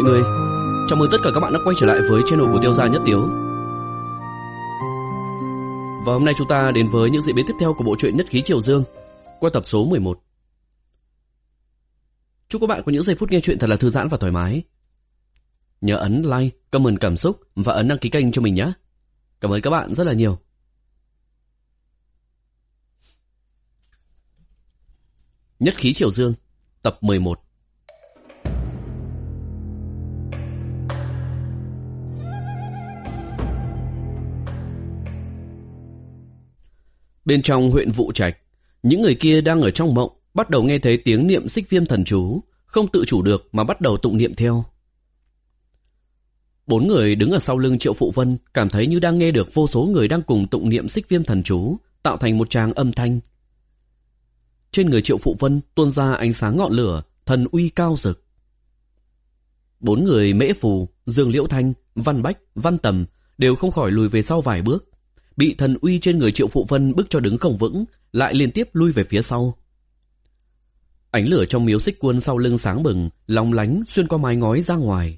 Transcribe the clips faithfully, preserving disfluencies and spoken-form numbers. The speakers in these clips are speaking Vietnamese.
người, chào mừng tất cả các bạn đã quay trở lại với channel của Tiêu Gia Nhất Tiếu. Và hôm nay chúng ta đến với những diễn biến tiếp theo của bộ truyện Nhất Khí Triều Dương qua tập số mười một. Chúc các bạn có những giây phút nghe truyện thật là thư giãn và thoải mái. Nhớ ấn like, comment cảm xúc và ấn đăng ký kênh cho mình nhé. Cảm ơn các bạn rất là nhiều. Nhất Khí Triều Dương, tập mười một. Bên trong huyện Vụ Trạch, những người kia đang ở trong mộng, bắt đầu nghe thấy tiếng niệm Xích Viêm thần chú, không tự chủ được mà bắt đầu tụng niệm theo. Bốn người đứng ở sau lưng Triệu Phụ Vân cảm thấy như đang nghe được vô số người đang cùng tụng niệm Xích Viêm thần chú, tạo thành một tràng âm thanh. Trên người Triệu Phụ Vân tuôn ra ánh sáng ngọn lửa, thần uy cao rực. Bốn người Mễ Phù, Dương Liễu Thanh, Văn Bách, Văn Tầm đều không khỏi lùi về sau vài bước, bị thần uy trên người Triệu Phụ Vân bức cho đứng không vững, lại liên tiếp lui về phía sau. Ánh lửa trong miếu Xích Quân sau lưng sáng bừng, lóng lánh xuyên qua mái ngói ra ngoài.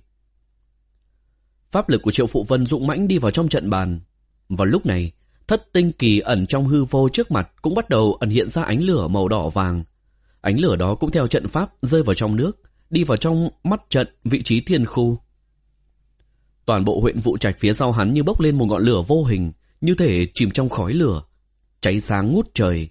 Pháp lực của Triệu Phụ Vân dũng mãnh đi vào trong trận bàn. Vào lúc này, thất tinh kỳ ẩn trong hư vô trước mặt cũng bắt đầu ẩn hiện ra ánh lửa màu đỏ vàng. Ánh lửa đó cũng theo trận pháp rơi vào trong nước, đi vào trong mắt trận vị trí thiên khu. Toàn bộ huyện Vụ Trạch phía sau hắn như bốc lên một ngọn lửa vô hình, như thể chìm trong khói lửa, cháy sáng ngút trời.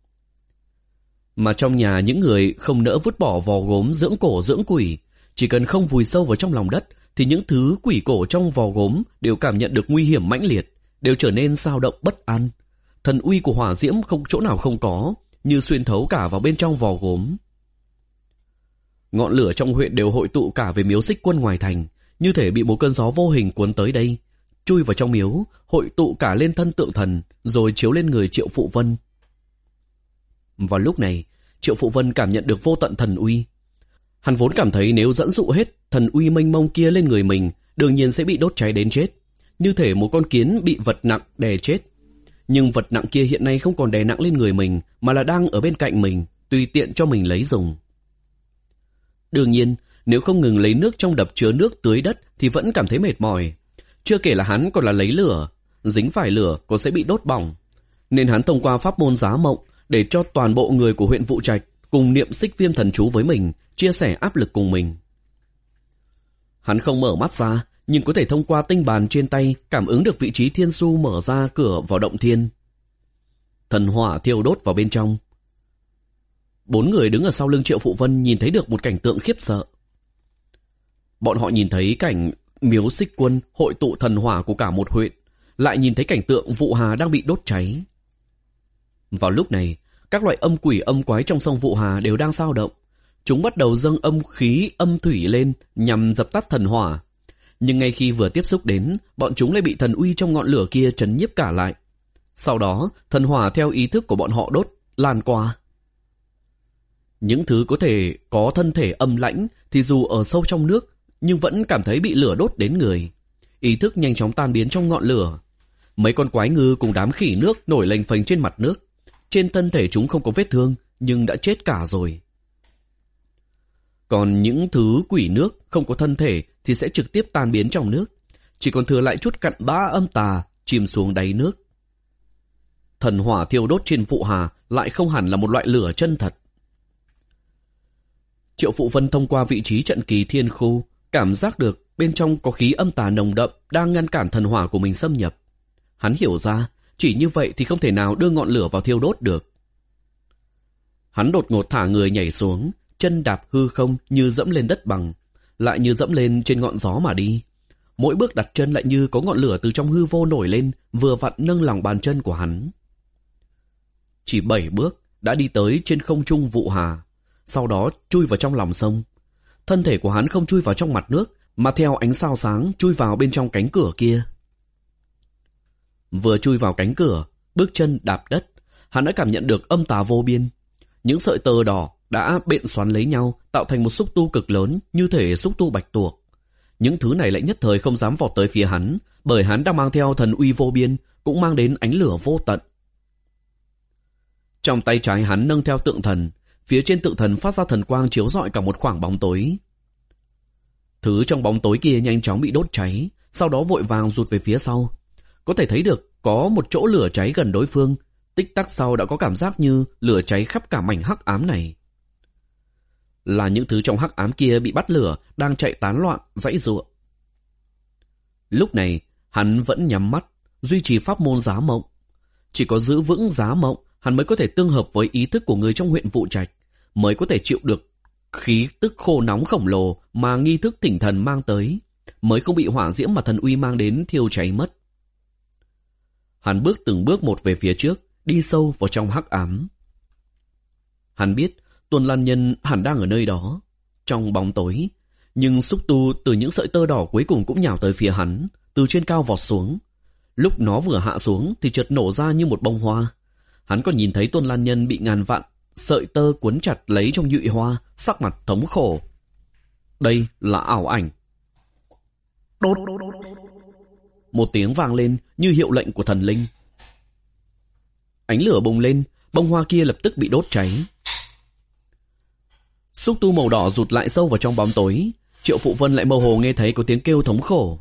Mà trong nhà những người không nỡ vứt bỏ vò gốm dưỡng cổ dưỡng quỷ, chỉ cần không vùi sâu vào trong lòng đất, thì những thứ quỷ cổ trong vò gốm đều cảm nhận được nguy hiểm mãnh liệt, đều trở nên dao động bất an. Thần uy của hỏa diễm không chỗ nào không có, như xuyên thấu cả vào bên trong vò gốm. Ngọn lửa trong huyện đều hội tụ cả về miếu Xích Quân ngoài thành, như thể bị một cơn gió vô hình cuốn tới đây, chui vào trong miếu, hội tụ cả lên thân tượng thần, rồi chiếu lên người Triệu Phụ Vân. Vào lúc này, Triệu Phụ Vân cảm nhận được vô tận thần uy. Hắn vốn cảm thấy nếu dẫn dụ hết thần uy mênh mông kia lên người mình, đương nhiên sẽ bị đốt cháy đến chết, như thể một con kiến bị vật nặng đè chết. Nhưng vật nặng kia hiện nay không còn đè nặng lên người mình, mà là đang ở bên cạnh mình, tùy tiện cho mình lấy dùng. Đương nhiên, nếu không ngừng lấy nước trong đập chứa nước tưới đất thì vẫn cảm thấy mệt mỏi. Chưa kể là hắn còn là lấy lửa, dính phải lửa còn sẽ bị đốt bỏng. Nên hắn thông qua pháp môn giá mộng để cho toàn bộ người của huyện Vụ Trạch cùng niệm Xích Viêm thần chú với mình, chia sẻ áp lực cùng mình. Hắn không mở mắt ra, nhưng có thể thông qua tinh bàn trên tay cảm ứng được vị trí thiên su mở ra cửa vào động thiên. Thần hỏa thiêu đốt vào bên trong. Bốn người đứng ở sau lưng Triệu Phụ Vân nhìn thấy được một cảnh tượng khiếp sợ. Bọn họ nhìn thấy cảnh miếu Xích Quân hội tụ thần hỏa của cả một huyện, lại nhìn thấy cảnh tượng Vụ Hà đang bị đốt cháy. Vào lúc này, các loại âm quỷ âm quái trong sông Vụ Hà đều đang dao động. Chúng bắt đầu dâng âm khí âm thủy lên nhằm dập tắt thần hỏa. Nhưng ngay khi vừa tiếp xúc đến, bọn chúng lại bị thần uy trong ngọn lửa kia trấn nhiếp cả lại. Sau đó, thần hỏa theo ý thức của bọn họ đốt, lan qua. Những thứ có thể có thân thể âm lãnh thì dù ở sâu trong nước, nhưng vẫn cảm thấy bị lửa đốt đến người. Ý thức nhanh chóng tan biến trong ngọn lửa. Mấy con quái ngư cùng đám khỉ nước nổi lềnh phềnh trên mặt nước. Trên thân thể chúng không có vết thương, nhưng đã chết cả rồi. Còn những thứ quỷ nước không có thân thể thì sẽ trực tiếp tan biến trong nước, chỉ còn thừa lại chút cặn bã âm tà chìm xuống đáy nước. Thần hỏa thiêu đốt trên Vụ Hà lại không hẳn là một loại lửa chân thật. Triệu Phụ Vân thông qua vị trí trận kỳ thiên khu cảm giác được bên trong có khí âm tà nồng đậm đang ngăn cản thần hỏa của mình xâm nhập. Hắn hiểu ra chỉ như vậy thì không thể nào đưa ngọn lửa vào thiêu đốt được. Hắn đột ngột thả người nhảy xuống, chân đạp hư không như dẫm lên đất bằng, lại như dẫm lên trên ngọn gió mà đi. Mỗi bước đặt chân lại như có ngọn lửa từ trong hư vô nổi lên, vừa vặn nâng lòng bàn chân của hắn. Chỉ bảy bước đã đi tới trên không trung Vụ Hà, sau đó chui vào trong lòng sông. Thân thể của hắn không chui vào trong mặt nước, mà theo ánh sao sáng chui vào bên trong cánh cửa kia. Vừa chui vào cánh cửa, bước chân đạp đất, hắn đã cảm nhận được âm tà vô biên. Những sợi tơ đỏ đã bện xoắn lấy nhau, tạo thành một xúc tu cực lớn như thể xúc tu bạch tuộc. Những thứ này lại nhất thời không dám vọt tới phía hắn, bởi hắn đang mang theo thần uy vô biên, cũng mang đến ánh lửa vô tận. Trong tay trái hắn nâng theo tượng thần, phía trên tượng thần phát ra thần quang chiếu rọi cả một khoảng bóng tối. Thứ trong bóng tối kia nhanh chóng bị đốt cháy, sau đó vội vàng rụt về phía sau. Có thể thấy được có một chỗ lửa cháy gần đối phương, tích tắc sau đã có cảm giác như lửa cháy khắp cả mảnh hắc ám này. Là những thứ trong hắc ám kia bị bắt lửa, đang chạy tán loạn, giãy giụa. Lúc này, hắn vẫn nhắm mắt, duy trì pháp môn giá mộng. Chỉ có giữ vững giá mộng, hắn mới có thể tương hợp với ý thức của người trong huyện Vụ Trạch, mới có thể chịu được khí tức khô nóng khổng lồ mà nghi thức thỉnh thần mang tới, mới không bị hỏa diễm mà thần uy mang đến thiêu cháy mất. Hắn bước từng bước một về phía trước, đi sâu vào trong hắc ám. Hắn biết Tuần Lan Nhân hẳn đang ở nơi đó, trong bóng tối, nhưng xúc tu từ những sợi tơ đỏ cuối cùng cũng nhào tới phía hắn, từ trên cao vọt xuống. Lúc nó vừa hạ xuống thì chợt nổ ra như một bông hoa. Hắn còn nhìn thấy Tuần Lan Nhân bị ngàn vạn sợi tơ cuốn chặt lấy trong nhụy hoa, sắc mặt thống khổ. Đây là ảo ảnh. Đốt! Một tiếng vang lên như hiệu lệnh của thần linh. Ánh lửa bùng lên, bông hoa kia lập tức bị đốt cháy. Xúc tu màu đỏ rụt lại sâu vào trong bóng tối. Triệu Phụ Vân lại mơ hồ nghe thấy có tiếng kêu thống khổ.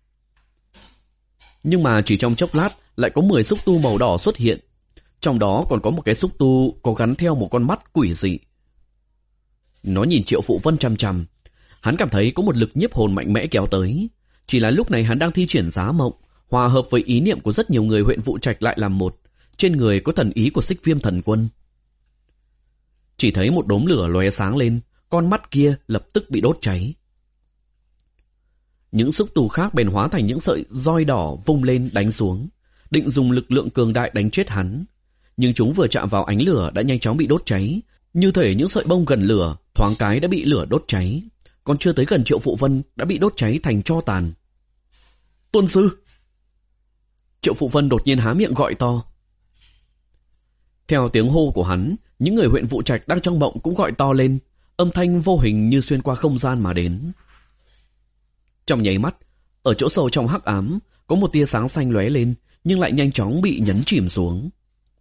Nhưng mà chỉ trong chốc lát lại có mười xúc tu màu đỏ xuất hiện. Trong đó còn có một cái xúc tu có gắn theo một con mắt quỷ dị. Nó nhìn Triệu Phụ Vân chằm chằm. Hắn cảm thấy có một lực nhiếp hồn mạnh mẽ kéo tới. Chỉ là lúc này hắn đang thi triển giá mộng, hòa hợp với ý niệm của rất nhiều người huyện Vụ Trạch lại làm một. Trên người có thần ý của Xích Viêm Thần Quân. Chỉ thấy một đốm lửa lóe sáng lên, con mắt kia lập tức bị đốt cháy. Những xúc tu khác bèn hóa thành những sợi roi đỏ vung lên đánh xuống, định dùng lực lượng cường đại đánh chết hắn. Nhưng chúng vừa chạm vào ánh lửa đã nhanh chóng bị đốt cháy, như thể những sợi bông gần lửa thoáng cái đã bị lửa đốt cháy, còn chưa tới gần Triệu Phụ Vân đã bị đốt cháy thành tro tàn. Tuân sư! Triệu Phụ Vân đột nhiên há miệng gọi to. Theo tiếng hô của hắn, những người huyện Vụ Trạch đang trong mộng cũng gọi to lên, âm thanh vô hình như xuyên qua không gian mà đến. Trong nháy mắt, ở chỗ sâu trong hắc ám, có một tia sáng xanh lóe lên, nhưng lại nhanh chóng bị nhấn chìm xuống.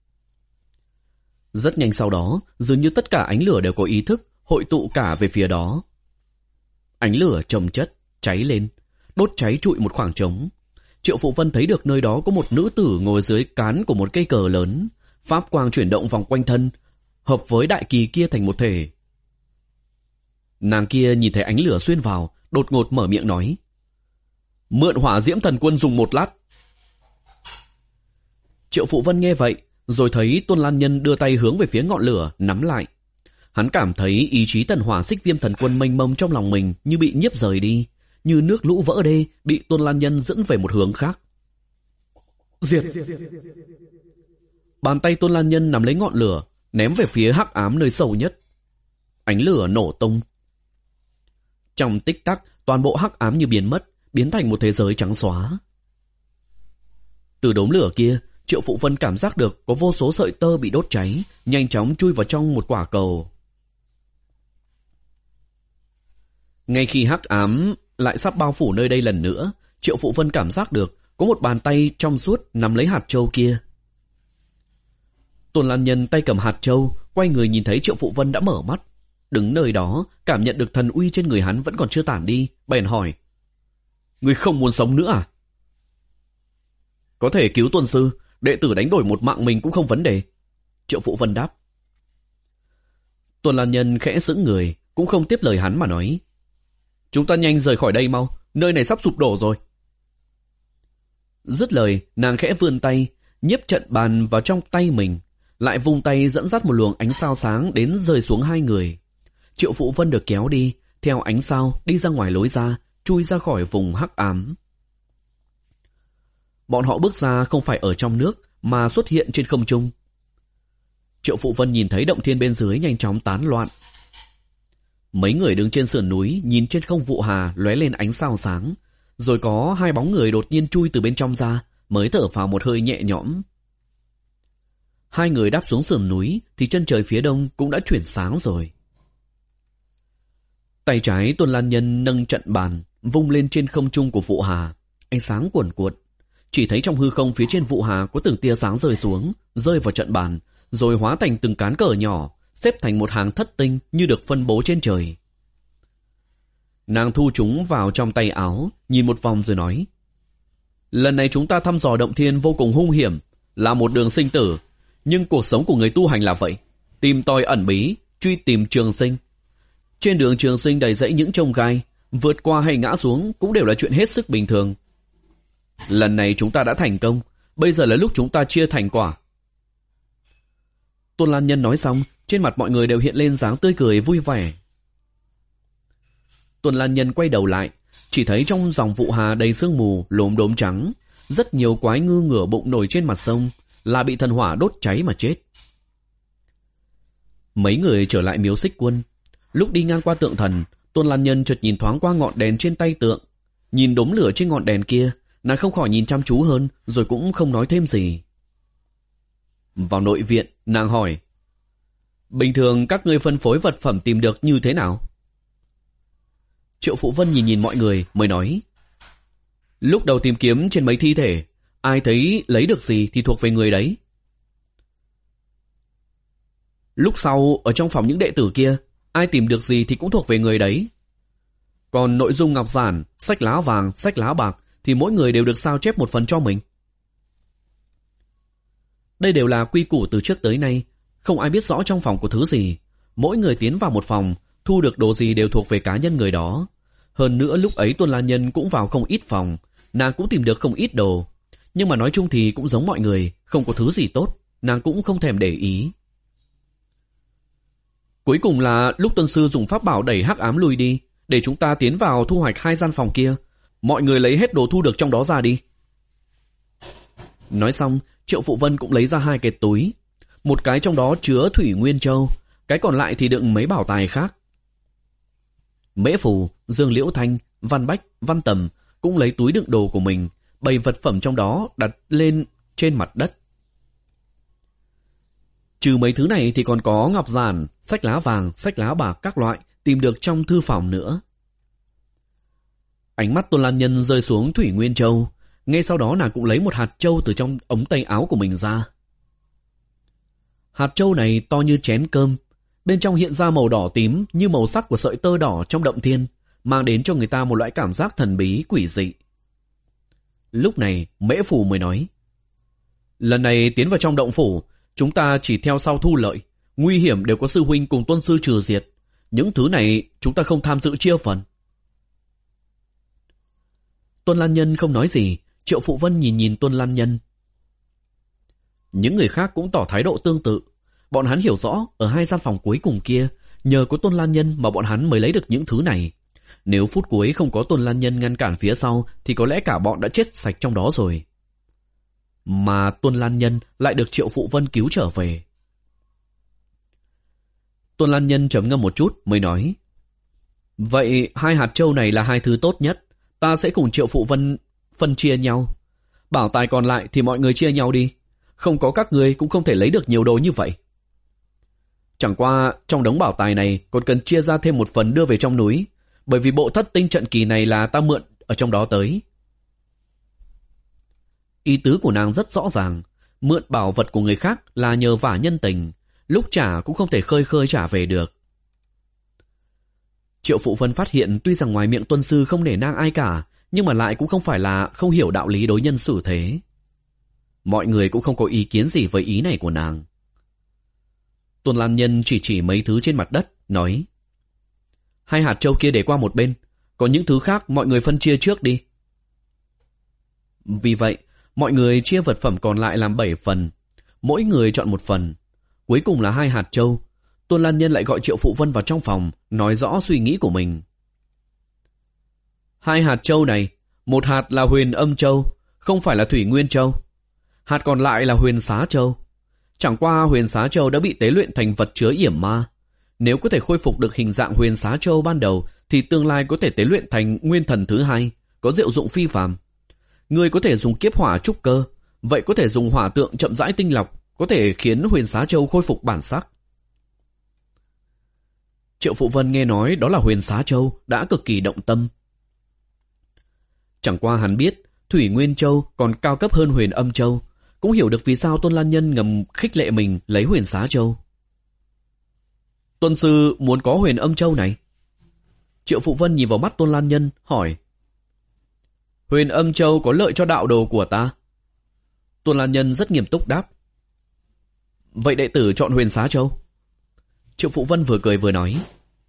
Rất nhanh sau đó, dường như tất cả ánh lửa đều có ý thức, hội tụ cả về phía đó. Ánh lửa chồng chất, cháy lên, đốt cháy trụi một khoảng trống. Triệu Phụ Vân thấy được nơi đó có một nữ tử ngồi dưới cán của một cây cờ lớn, pháp quang chuyển động vòng quanh thân, hợp với đại kỳ kia thành một thể. Nàng kia nhìn thấy ánh lửa xuyên vào, đột ngột mở miệng nói: Mượn Hỏa Diễm Thần Quân dùng một lát. Triệu Phụ Vân nghe vậy, rồi thấy Tuân Lan Nhân đưa tay hướng về phía ngọn lửa, nắm lại. Hắn cảm thấy ý chí thần hỏa Xích Viêm Thần Quân mênh mông trong lòng mình như bị nhiếp rời đi, như nước lũ vỡ đê bị Tuân Lan Nhân dẫn về một hướng khác. Diệt! Bàn tay Tuân Lan Nhân nắm lấy ngọn lửa, ném về phía hắc ám nơi sâu nhất. Ánh lửa nổ tung. Trong tích tắc, toàn bộ hắc ám như biến mất, biến thành một thế giới trắng xóa. Từ đốm lửa kia, Triệu Phụ Vân cảm giác được có vô số sợi tơ bị đốt cháy, nhanh chóng chui vào trong một quả cầu. Ngay khi hắc ám lại sắp bao phủ nơi đây lần nữa, Triệu Phụ Vân cảm giác được có một bàn tay trong suốt nắm lấy hạt châu kia. Tuần Lan Nhân tay cầm hạt châu, quay người nhìn thấy Triệu Phụ Vân đã mở mắt. Đứng nơi đó, cảm nhận được thần uy trên người hắn vẫn còn chưa tản đi, bèn hỏi: Ngươi không muốn sống nữa à? Có thể cứu Tuân sư, đệ tử đánh đổi một mạng mình cũng không vấn đề. Triệu Phụ Vân đáp. Tuần Lan Nhân khẽ sững người, cũng không tiếp lời hắn mà nói: Chúng ta nhanh rời khỏi đây mau, nơi này sắp sụp đổ rồi. Dứt lời, nàng khẽ vươn tay, nhiếp trận bàn vào trong tay mình, lại vung tay dẫn dắt một luồng ánh sao sáng đến rơi xuống hai người. Triệu Phụ Vân được kéo đi, theo ánh sao đi ra ngoài lối ra, chui ra khỏi vùng hắc ám. Bọn họ bước ra không phải ở trong nước, mà xuất hiện trên không trung. Triệu Phụ Vân nhìn thấy động thiên bên dưới nhanh chóng tán loạn. Mấy người đứng trên sườn núi nhìn trên không Vụ Hà lóe lên ánh sao sáng, rồi có hai bóng người đột nhiên chui từ bên trong ra, mới thở phào một hơi nhẹ nhõm. Hai người đáp xuống sườn núi thì chân trời phía đông cũng đã chuyển sáng rồi. Tay trái Tuần Lan Nhân nâng trận bàn, vung lên trên không trung của Vụ Hà, ánh sáng cuồn cuộn. Chỉ thấy trong hư không phía trên Vụ Hà có từng tia sáng rơi xuống, rơi vào trận bàn, rồi hóa thành từng cán cờ nhỏ, xếp thành một hàng thất tinh như được phân bố trên trời. Nàng thu chúng vào trong tay áo, nhìn một vòng rồi nói. Lần này chúng ta thăm dò động thiên vô cùng hung hiểm, là một đường sinh tử. Nhưng cuộc sống của người tu hành là vậy. Tìm tòi ẩn bí, truy tìm trường sinh. Trên đường trường sinh đầy rẫy những chông gai, vượt qua hay ngã xuống cũng đều là chuyện hết sức bình thường. Lần này chúng ta đã thành công, bây giờ là lúc chúng ta chia thành quả. Tôn Lan Nhân nói xong, trên mặt mọi người đều hiện lên dáng tươi cười vui vẻ. Tôn Lan Nhân quay đầu lại, chỉ thấy trong dòng vụ hà đầy sương mù lốm đốm trắng, rất nhiều quái ngư ngửa bụng nổi trên mặt sông, là bị thần hỏa đốt cháy mà chết. Mấy người trở lại miếu Xích Quân. Lúc đi ngang qua tượng thần, Tôn Lan Nhân chợt nhìn thoáng qua ngọn đèn trên tay tượng. Nhìn đốm lửa trên ngọn đèn kia, nàng không khỏi nhìn chăm chú hơn, rồi cũng không nói thêm gì. Vào nội viện, nàng hỏi. Bình thường các ngươi phân phối vật phẩm tìm được như thế nào? Triệu Phụ Vân nhìn nhìn mọi người mới nói. Lúc đầu tìm kiếm trên mấy thi thể, ai thấy lấy được gì thì thuộc về người đấy. Lúc sau, ở trong phòng những đệ tử kia, ai tìm được gì thì cũng thuộc về người đấy. Còn nội dung ngọc giản, sách lá vàng, sách lá bạc thì mỗi người đều được sao chép một phần cho mình. Đây đều là quy củ từ trước tới nay, không ai biết rõ trong phòng có thứ gì. Mỗi người tiến vào một phòng, thu được đồ gì đều thuộc về cá nhân người đó. Hơn nữa lúc ấy Tôn Lan Nhân cũng vào không ít phòng, nàng cũng tìm được không ít đồ. Nhưng mà nói chung thì cũng giống mọi người, không có thứ gì tốt, nàng cũng không thèm để ý. Cuối cùng là lúc Tuân Sư dùng pháp bảo đẩy hắc ám lui đi, để chúng ta tiến vào thu hoạch hai gian phòng kia. Mọi người lấy hết đồ thu được trong đó ra đi. Nói xong, Triệu Phụ Vân cũng lấy ra hai cái túi. Một cái trong đó chứa Thủy Nguyên Châu, cái còn lại thì đựng mấy bảo tài khác. Mễ Phù, Dương Liễu Thanh, Văn Bách, Văn Tầm cũng lấy túi đựng đồ của mình, bày vật phẩm trong đó đặt lên trên mặt đất. Trừ mấy thứ này thì còn có ngọc giản, sách lá vàng, sách lá bạc các loại tìm được trong thư phòng nữa. Ánh mắt Tôn Lan Nhân rơi xuống Thủy Nguyên Châu, ngay sau đó nàng cũng lấy một hạt châu từ trong ống tay áo của mình ra. Hạt châu này to như chén cơm, bên trong hiện ra màu đỏ tím như màu sắc của sợi tơ đỏ trong động thiên, mang đến cho người ta một loại cảm giác thần bí quỷ dị. Lúc này Mễ Phù mới nói. Lần này tiến vào trong động phủ, chúng ta chỉ theo sau thu lợi, nguy hiểm đều có sư huynh cùng Tuân Sư trừ diệt. Những thứ này chúng ta không tham dự chia phần. Tôn Lan Nhân không nói gì, Triệu Phụ Vân nhìn nhìn Tôn Lan Nhân. Những người khác cũng tỏ thái độ tương tự. Bọn hắn hiểu rõ ở hai gian phòng cuối cùng kia, nhờ có Tôn Lan Nhân mà bọn hắn mới lấy được những thứ này. Nếu phút cuối không có Tôn Lan Nhân ngăn cản phía sau thì có lẽ cả bọn đã chết sạch trong đó rồi. Mà Tôn Lan Nhân lại được Triệu Phụ Vân cứu trở về. Tôn Lan Nhân trầm ngâm một chút mới nói. Vậy hai hạt châu này là hai thứ tốt nhất, ta sẽ cùng Triệu Phụ Vân phân chia nhau. Bảo tài còn lại thì mọi người chia nhau đi. Không có các người cũng không thể lấy được nhiều đồ như vậy. Chẳng qua trong đống bảo tài này còn cần chia ra thêm một phần đưa về trong núi, bởi vì bộ thất tinh trận kỳ này là ta mượn ở trong đó tới. Ý tứ của nàng rất rõ ràng, mượn bảo vật của người khác là nhờ vả nhân tình, lúc trả cũng không thể khơi khơi trả về được. Triệu Phụ Vân phát hiện tuy rằng ngoài miệng Tuân Sư không nể nang ai cả, nhưng mà lại cũng không phải là không hiểu đạo lý đối nhân xử thế. Mọi người cũng không có ý kiến gì với ý này của nàng. Tôn Lan Nhân chỉ chỉ mấy thứ trên mặt đất, nói. Hai hạt châu kia để qua một bên, còn những thứ khác mọi người phân chia trước đi. Vì vậy, mọi người chia vật phẩm còn lại làm bảy phần, mỗi người chọn một phần. Cuối cùng là hai hạt châu. Tôn Lan Nhân lại gọi Triệu Phụ Vân vào trong phòng, nói rõ suy nghĩ của mình. Hai hạt châu này, một hạt là Huyền Âm Châu, không phải là Thủy Nguyên Châu. Hạt còn lại là Huyền Xá Châu. Chẳng qua Huyền Xá Châu đã bị tế luyện thành vật chứa yểm ma. Nếu có thể khôi phục được hình dạng Huyền Xá Châu ban đầu thì tương lai có thể tế luyện thành nguyên thần thứ hai, có diệu dụng phi phàm. Người có thể dùng kiếp hỏa trúc cơ, vậy có thể dùng hỏa tượng chậm rãi tinh lọc, có thể khiến Huyền Xá Châu khôi phục bản sắc. Triệu Phụ Vân nghe nói đó là Huyền Xá Châu đã cực kỳ động tâm. Chẳng qua hắn biết Thủy Nguyên Châu còn cao cấp hơn Huyền Âm Châu, cũng hiểu được vì sao Tôn Lan Nhân ngầm khích lệ mình lấy Huyền Xá Châu. Tuân Sư muốn có Huyền Âm Châu này. Triệu Phụ Vân nhìn vào mắt Tôn Lan Nhân, hỏi. Huyền Âm Châu có lợi cho đạo đồ của ta? Tôn Lan Nhân rất nghiêm túc đáp. Vậy đệ tử chọn Huyền Xá Châu. Triệu Phụ Vân vừa cười vừa nói.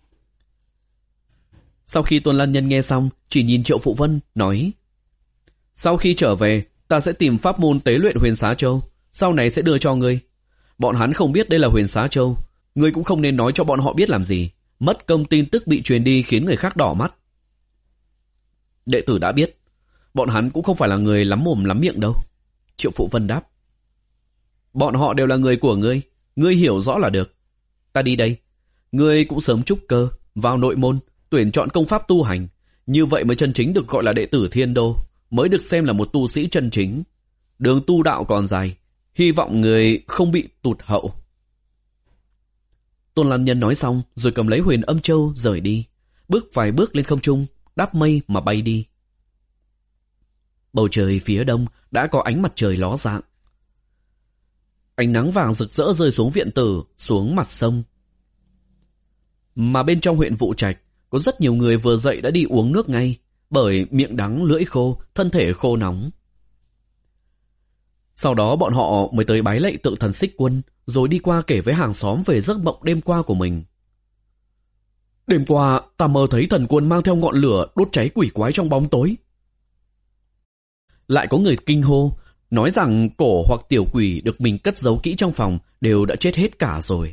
Sau khi Tôn Lan Nhân nghe xong, chỉ nhìn Triệu Phụ Vân, nói. Sau khi trở về, ta sẽ tìm pháp môn tế luyện Huyền Xá Châu, sau này sẽ đưa cho ngươi. Bọn hắn không biết đây là Huyền Xá Châu, ngươi cũng không nên nói cho bọn họ biết làm gì, mất công tin tức bị truyền đi khiến người khác đỏ mắt. Đệ tử đã biết, bọn hắn cũng không phải là người lắm mồm lắm miệng đâu. Triệu Phụ Vân đáp. Bọn họ đều là người của ngươi, ngươi hiểu rõ là được. Ta đi đây, ngươi cũng sớm trúc cơ, vào nội môn, tuyển chọn công pháp tu hành, như vậy mới chân chính được gọi là đệ tử Thiên Đô, mới được xem là một tu sĩ chân chính. Đường tu đạo còn dài, hy vọng người không bị tụt hậu. Tôn Lan Nhân nói xong rồi cầm lấy Huyền Âm Châu rời đi, bước vài bước lên không trung, đáp mây mà bay đi. Bầu trời phía đông đã có ánh mặt trời ló dạng. Ánh nắng vàng rực rỡ rơi xuống viện tử, xuống mặt sông. Mà bên trong huyện Vụ Trạch có rất nhiều người vừa dậy đã đi uống nước ngay, bởi miệng đắng lưỡi khô, thân thể khô nóng. Sau đó bọn họ mới tới bái lạy tượng thần Xích Quân, rồi đi qua kể với hàng xóm về giấc mộng đêm qua của mình. Đêm qua ta mơ thấy thần quân mang theo ngọn lửa đốt cháy quỷ quái trong bóng tối. Lại có người kinh hô, nói rằng cổ hoặc tiểu quỷ được mình cất giấu kỹ trong phòng đều đã chết hết cả rồi.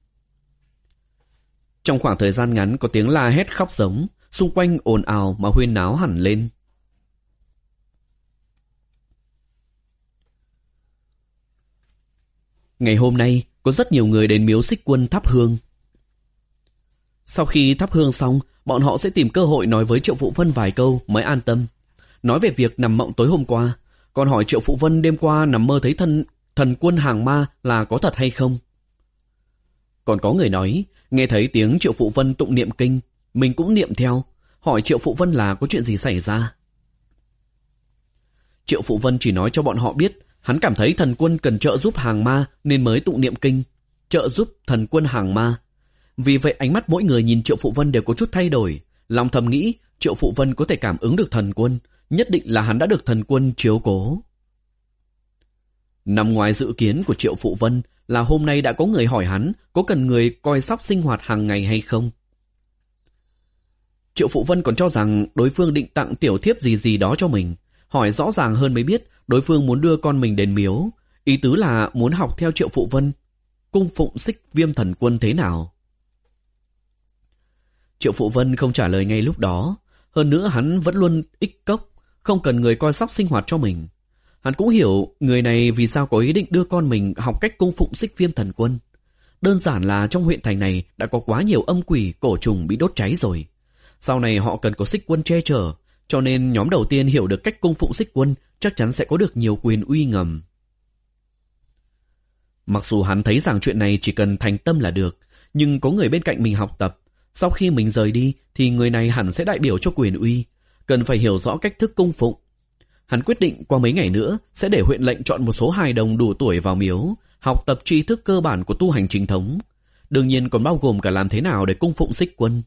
Trong khoảng thời gian ngắn có tiếng la hét khóc giống, xung quanh ồn ào mà huyên náo hẳn lên. Ngày hôm nay có rất nhiều người đến miếu Xích Quân thắp hương. Sau khi thắp hương xong, bọn họ sẽ tìm cơ hội nói với Triệu Phụ Vân vài câu mới an tâm. Nói về việc nằm mộng tối hôm qua, còn hỏi Triệu Phụ Vân đêm qua nằm mơ thấy thân thần quân hàng ma là có thật hay không. Còn có người nói, nghe thấy tiếng Triệu Phụ Vân tụng niệm kinh, mình cũng niệm theo, hỏi Triệu Phụ Vân là có chuyện gì xảy ra. Triệu Phụ Vân chỉ nói cho bọn họ biết, hắn cảm thấy thần quân cần trợ giúp hàng ma nên mới tụng niệm kinh, trợ giúp thần quân hàng ma. Vì vậy ánh mắt mỗi người nhìn Triệu Phụ Vân đều có chút thay đổi, lòng thầm nghĩ Triệu Phụ Vân có thể cảm ứng được thần quân, nhất định là hắn đã được thần quân chiếu cố. Nằm ngoài dự kiến của Triệu Phụ Vân là hôm nay đã có người hỏi hắn có cần người coi sóc sinh hoạt hàng ngày hay không. Triệu Phụ Vân còn cho rằng đối phương định tặng tiểu thiếp gì gì đó cho mình, hỏi rõ ràng hơn mới biết đối phương muốn đưa con mình đến miếu, ý tứ là muốn học theo Triệu Phụ Vân cung phụng Xích Viêm thần quân thế nào. Triệu Phụ Vân không trả lời ngay lúc đó, hơn nữa hắn vẫn luôn ích cốc, không cần người coi sóc sinh hoạt cho mình. Hắn cũng hiểu người này vì sao có ý định đưa con mình học cách cung phụng Xích Viêm thần quân. Đơn giản là trong huyện thành này đã có quá nhiều âm quỷ cổ trùng bị đốt cháy rồi. Sau này họ cần có Xích Quân che chở, cho nên nhóm đầu tiên hiểu được cách cung phụng Xích Quân chắc chắn sẽ có được nhiều quyền uy ngầm. Mặc dù hắn thấy rằng chuyện này chỉ cần thành tâm là được, nhưng có người bên cạnh mình học tập, sau khi mình rời đi thì người này hẳn sẽ đại biểu cho quyền uy, cần phải hiểu rõ cách thức cung phụng. Hắn quyết định qua mấy ngày nữa sẽ để huyện lệnh chọn một số hài đồng đủ tuổi vào miếu, học tập tri thức cơ bản của tu hành chính thống, đương nhiên còn bao gồm cả làm thế nào để cung phụng Xích Quân.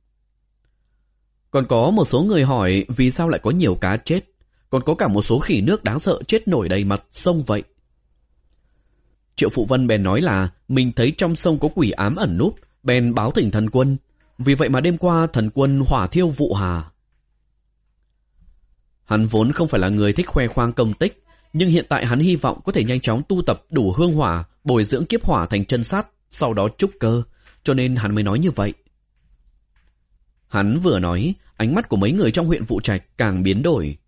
Còn có một số người hỏi vì sao lại có nhiều cá chết, còn có cả một số khỉ nước đáng sợ chết nổi đầy mặt sông vậy. Triệu Phụ Vân bèn nói là mình thấy trong sông có quỷ ám ẩn núp, bèn báo tỉnh thần quân, vì vậy mà đêm qua thần quân hỏa thiêu Vụ Hà. Hắn vốn không phải là người thích khoe khoang công tích, nhưng hiện tại hắn hy vọng có thể nhanh chóng tu tập đủ hương hỏa, bồi dưỡng kiếp hỏa thành chân sát, sau đó trúc cơ, cho nên hắn mới nói như vậy. Hắn vừa nói, ánh mắt của mấy người trong huyện Vụ Trạch càng biến đổi.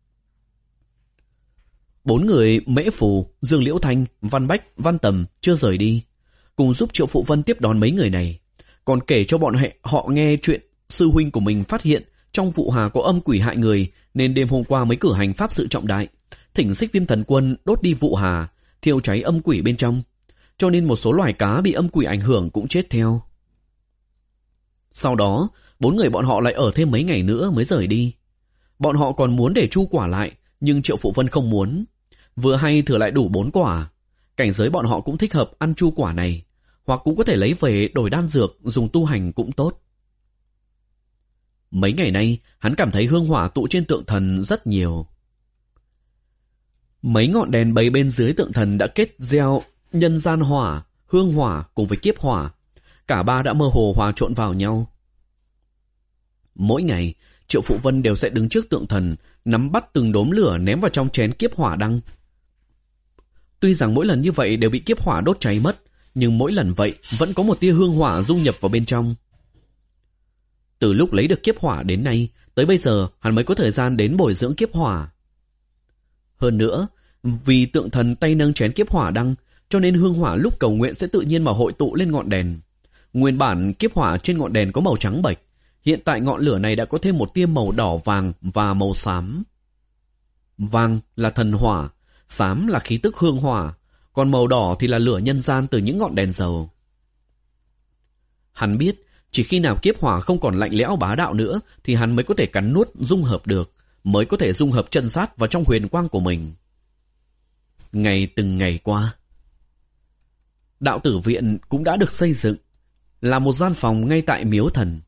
Bốn người Mễ Phù, Dương Liễu Thanh, Văn Bách, Văn Tầm chưa rời đi, cùng giúp Triệu Phụ Vân tiếp đón mấy người này, còn kể cho bọn họ nghe chuyện sư huynh của mình phát hiện trong Vụ Hà có âm quỷ hại người, nên đêm hôm qua mới cử hành pháp sự trọng đại, thỉnh Xích Viêm thần quân đốt đi Vụ Hà, thiêu cháy âm quỷ bên trong, cho nên một số loài cá bị âm quỷ ảnh hưởng cũng chết theo. Sau đó, bốn người bọn họ lại ở thêm mấy ngày nữa mới rời đi. Bọn họ còn muốn để chu quả lại, nhưng Triệu Phụ Vân không muốn. Vừa hay thừa lại đủ bốn quả. Cảnh giới bọn họ cũng thích hợp ăn chu quả này, hoặc cũng có thể lấy về đổi đan dược dùng tu hành cũng tốt. Mấy ngày nay, hắn cảm thấy hương hỏa tụ trên tượng thần rất nhiều. Mấy ngọn đèn bày bên dưới tượng thần đã kết gieo nhân gian hỏa, hương hỏa cùng với kiếp hỏa. Cả ba đã mơ hồ hòa trộn vào nhau. Mỗi ngày, Triệu Phụ Vân đều sẽ đứng trước tượng thần, nắm bắt từng đốm lửa ném vào trong chén kiếp hỏa đăng. Tuy rằng mỗi lần như vậy đều bị kiếp hỏa đốt cháy mất, nhưng mỗi lần vậy vẫn có một tia hương hỏa dung nhập vào bên trong. Từ lúc lấy được kiếp hỏa đến nay, tới bây giờ hắn mới có thời gian đến bồi dưỡng kiếp hỏa. Hơn nữa, vì tượng thần tay nâng chén kiếp hỏa đăng, cho nên hương hỏa lúc cầu nguyện sẽ tự nhiên mà hội tụ lên ngọn đèn. Nguyên bản kiếp hỏa trên ngọn đèn có màu trắng bệch, hiện tại ngọn lửa này đã có thêm một tia màu đỏ vàng và màu xám. Vàng là thần hỏa, xám là khí tức hương hỏa, còn màu đỏ thì là lửa nhân gian từ những ngọn đèn dầu. Hắn biết, chỉ khi nào kiếp hỏa không còn lạnh lẽo bá đạo nữa thì hắn mới có thể cắn nuốt dung hợp được, mới có thể dung hợp chân sát vào trong huyền quang của mình. Ngày từng ngày qua, đạo tử viện cũng đã được xây dựng, là một gian phòng ngay tại miếu thần.